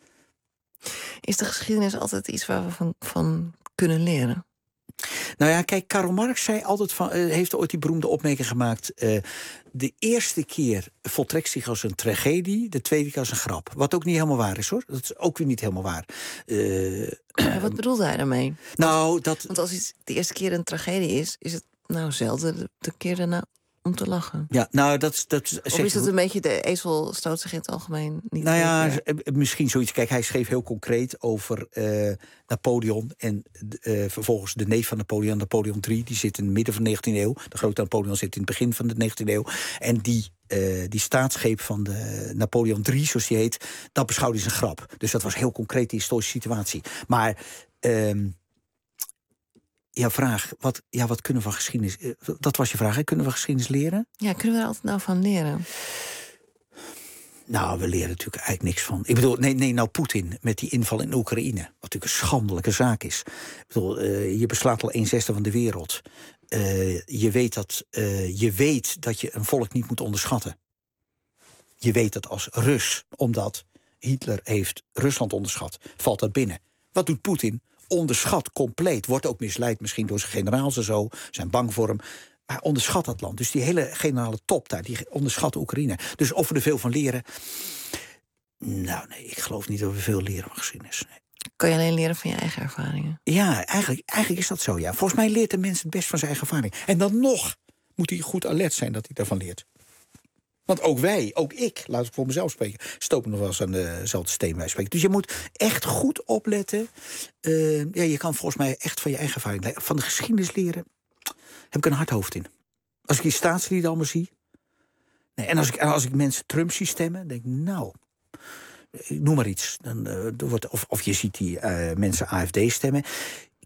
Is de geschiedenis altijd iets waar we van, van kunnen leren? Nou ja, kijk, Karl Marx zei altijd van, uh, heeft ooit die beroemde opmerking gemaakt. Uh, de eerste keer voltrekt zich als een tragedie, de tweede keer als een grap. Wat ook niet helemaal waar is, hoor. Dat is ook weer niet helemaal waar. Uh, ja, wat bedoelde hij daarmee? Nou, dat... Want als iets de eerste keer een tragedie is, is het nou zelden de, de keer daarna om te lachen. Ja, nou, dat, dat of is het een beetje de ezel stoot zich in het algemeen niet? Nou ja, misschien zoiets. Kijk, hij schreef heel concreet over uh, Napoleon en uh, vervolgens de neef van Napoleon, Napoleon de derde, die zit in het midden van de negentiende eeuw. De grote Napoleon zit in het begin van de negentiende eeuw. En die, uh, die staatsgreep van de Napoleon de derde, zoals die heet, dat beschouwde hij als een grap. Dus dat was heel concreet die historische situatie. Maar Um, Ja, vraag. Wat, ja, wat kunnen we van geschiedenis... Dat was je vraag, hè? Kunnen we van geschiedenis leren? Ja, kunnen we er altijd nou van leren? Nou, we leren natuurlijk eigenlijk niks van. Ik bedoel, nee, nee nou Poetin met die inval in Oekraïne. Wat natuurlijk een schandelijke zaak is. Ik bedoel, uh, je beslaat al een zesde van de wereld. Uh, je, weet dat, uh, je weet dat je een volk niet moet onderschatten. Je weet dat als Rus, omdat Hitler heeft Rusland onderschat, valt dat binnen. Wat doet Poetin? Onderschat compleet. Wordt ook misleid misschien door zijn generaals en zo. Zijn bang voor hem. Maar onderschat dat land. Dus die hele generale top daar, die onderschat Oekraïne. Dus of we er veel van leren? Nou, nee, ik geloof niet dat we veel leren van geschiedenis. Nee. Kan je alleen leren van je eigen ervaringen? Ja, eigenlijk, eigenlijk is dat zo, ja. Volgens mij leert de mens het best van zijn eigen ervaring. En dan nog moet hij goed alert zijn dat hij daarvan leert. Want ook wij, ook ik, laat ik voor mezelf spreken, stopen nog wel eens aan dezelfde steen bij spreken. Dus je moet echt goed opletten. Uh, ja, je kan volgens mij echt van je eigen ervaring leren. Van de geschiedenis leren heb ik een hard hoofd in. Als ik die staatslieden allemaal zie. Nee, en als ik, als ik mensen Trump zie stemmen, denk ik, nou, ik noem maar iets. Dan, uh, wordt, of, of je ziet die uh, mensen A F D stemmen.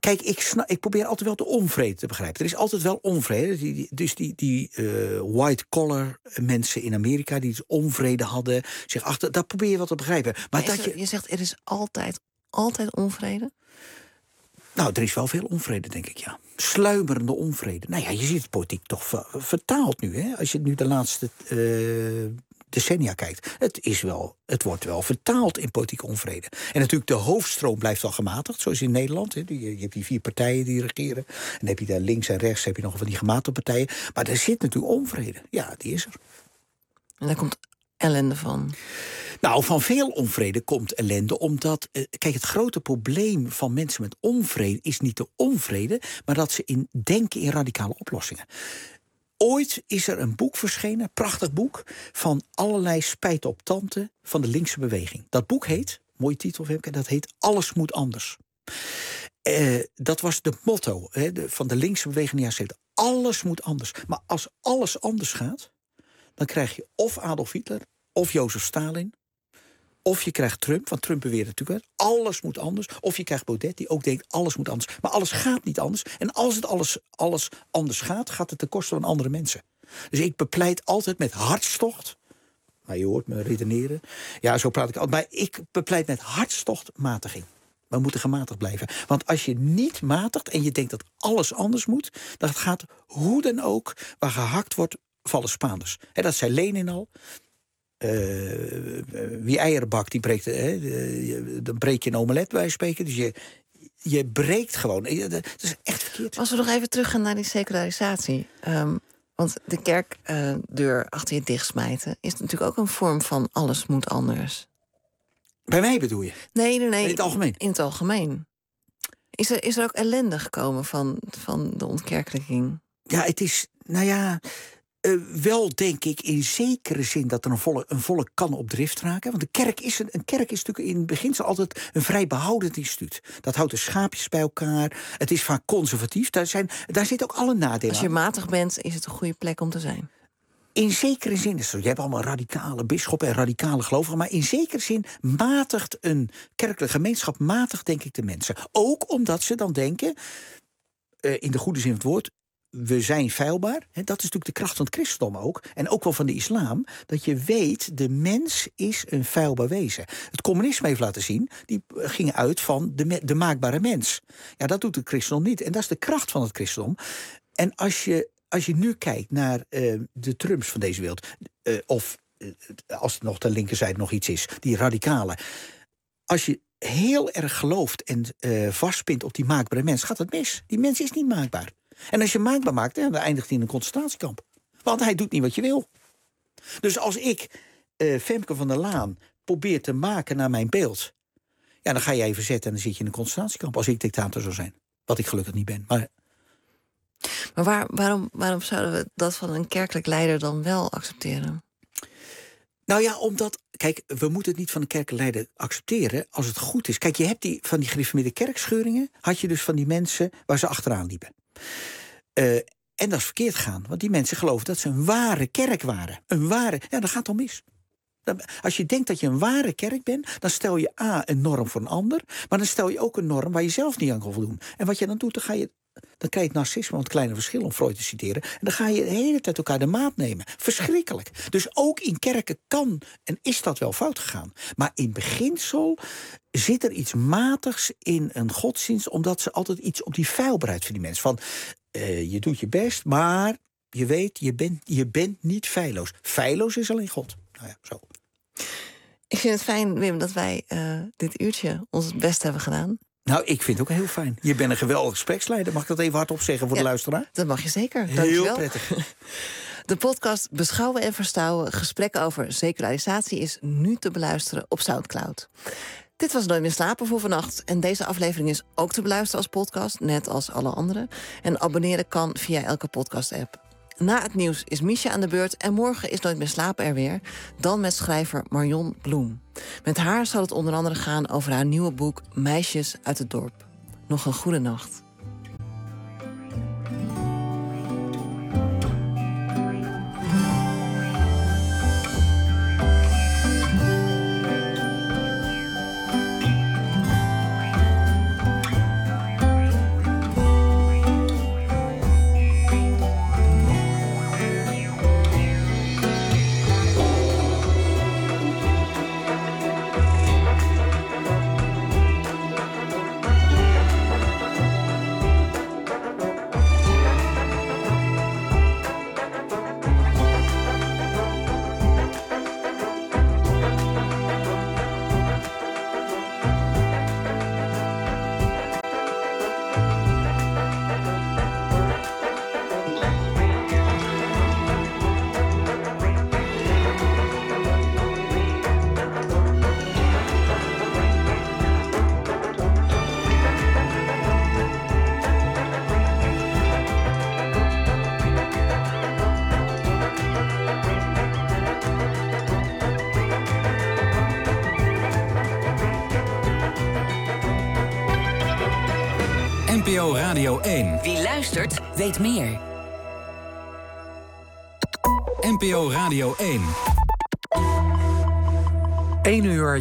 Kijk, ik, snap, ik probeer altijd wel de onvrede te begrijpen. Er is altijd wel onvrede. Die, die, dus die, die uh, white-collar mensen in Amerika die dus onvrede hadden, zich achter, dat probeer je wel te begrijpen. Maar, maar dat er, je, je zegt, er is altijd, altijd onvrede? Nou, er is wel veel onvrede, denk ik, ja. Sluimerende onvrede. Nou ja, je ziet het politiek toch ver, vertaald nu, hè. Als je nu de laatste uh, decennia kijkt. Het, is wel, het wordt wel vertaald in politieke onvrede. En natuurlijk de hoofdstroom blijft wel gematigd, zoals in Nederland. Hè. Je hebt die vier partijen die regeren. En dan heb je daar links en rechts heb je nog van die gematigde partijen. Maar er zit natuurlijk onvrede. Ja, die is er. En daar komt ellende van. Nou, van veel onvrede komt ellende, omdat... Uh, kijk, het grote probleem van mensen met onvrede is niet de onvrede, maar dat ze in denken in radicale oplossingen. Ooit is er een boek verschenen, een prachtig boek, van allerlei spijtoptanten van de linkse beweging. Dat boek heet, mooie titel, dat heet Alles moet anders. Uh, dat was de motto he, de, van de linkse beweging in de jaren zeventig. Alles moet anders. Maar als alles anders gaat, dan krijg je of Adolf Hitler of Jozef Stalin, of je krijgt Trump, want Trump beweert natuurlijk alles moet anders. Of je krijgt Baudet, die ook denkt alles moet anders. Maar alles gaat niet anders. En als het alles, alles anders gaat, gaat het ten koste van andere mensen. Dus ik bepleit altijd met hartstocht. Maar je hoort me redeneren. Ja, zo praat ik altijd. Maar ik bepleit met hartstocht matiging. We moeten gematigd blijven. Want als je niet matigt en je denkt dat alles anders moet, dan gaat hoe dan ook, waar gehakt wordt, vallen Spaanders. He, dat zei Lenin al. Uh, wie eieren bakt, die breekt, hè, dan breek je een omelet bij spreken. Dus je, je breekt gewoon. Dat is echt verkeerd. Als we nog even teruggaan naar die secularisatie. Um, want de kerkdeur uh, achter je dichtsmijten is natuurlijk ook een vorm van alles moet anders. Bij mij bedoel je? Nee, nee, nee. In het algemeen? In het algemeen. Is er, is er ook ellende gekomen van, van de ontkerkelijking? Ja, het is, nou ja... Uh, wel denk ik in zekere zin dat er een volle, een volle kan op drift raken. Want de kerk is een, een kerk is natuurlijk in het begin altijd een vrij behoudend instituut. Dat houdt de schaapjes bij elkaar. Het is vaak conservatief. Daar, zijn, daar zitten ook alle nadelen aan. Als je matig bent, is het een goede plek om te zijn. In zekere zin is het zo. Je hebt allemaal radicale bisschoppen en radicale gelovigen. Maar in zekere zin matigt een kerkelijke gemeenschap matigt, denk ik, de mensen. Ook omdat ze dan denken, uh, in de goede zin van het woord, we zijn feilbaar. He, dat is natuurlijk de kracht van het christendom ook. En ook wel van de islam. Dat je weet, de mens is een feilbaar wezen. Het communisme heeft laten zien, die ging uit van de, de maakbare mens. Ja, dat doet het christendom niet. En dat is de kracht van het christendom. En als je, als je nu kijkt naar uh, de Trumps van deze wereld, Uh, of uh, als het nog de linkerzijde nog iets is, die radicale. Als je heel erg gelooft en uh, vastpint op die maakbare mens, gaat het mis. Die mens is niet maakbaar. En als je maakbaar maakt, dan eindigt hij in een concentratiekamp. Want hij doet niet wat je wil. Dus als ik, uh, Femke van der Laan, probeer te maken naar mijn beeld, ja, dan ga je even zetten en dan zit je in een concentratiekamp. Als ik dictator zou zijn. Wat ik gelukkig niet ben. Maar, maar waar, waarom, waarom zouden we dat van een kerkelijk leider dan wel accepteren? Nou ja, omdat, kijk, we moeten het niet van een kerkelijk leider accepteren als het goed is. Kijk, je hebt die van die gereformeerde kerkscheuringen, had je dus van die mensen waar ze achteraan liepen. Uh, en dat is verkeerd gaan, want die mensen geloven dat ze een ware kerk waren. Een ware, ja, dat gaat al mis. Als je denkt dat je een ware kerk bent, dan stel je A, een norm voor een ander, maar dan stel je ook een norm waar je zelf niet aan kan voldoen. En wat je dan doet, dan ga je, dan krijg je het narcisme, want kleine verschil om Freud te citeren, en dan ga je de hele tijd elkaar de maat nemen. Verschrikkelijk. Dus ook in kerken kan en is dat wel fout gegaan. Maar in beginsel zit er iets matigs in een godsdienst, omdat ze altijd iets op die feilbaarheid van die mensen. Van, uh, je doet je best, maar je weet, je bent, je bent niet feilloos. Feilloos is alleen God. Nou ja, zo. Ik vind het fijn, Wim, dat wij uh, dit uurtje ons best hebben gedaan. Nou, ik vind het ook heel fijn. Je bent een geweldig gespreksleider. Mag ik dat even hardop zeggen voor ja, de luisteraar? Dat mag je zeker. Heel Dankjewel. prettig. De podcast Beschouwen en Verstouwen, gesprekken over secularisatie, is nu te beluisteren op Soundcloud. Dit was Nooit meer slapen voor vannacht. En deze aflevering is ook te beluisteren als podcast, net als alle andere. En abonneren kan via elke podcast-app. Na het nieuws is Misha aan de beurt en morgen is Nooit meer slapen er weer. Dan met schrijver Marion Bloem. Met haar zal het onder andere gaan over haar nieuwe boek Meisjes uit het dorp. Nog een goede nacht. P O Radio één. Wie luistert, weet meer. N P O Radio één. één uur.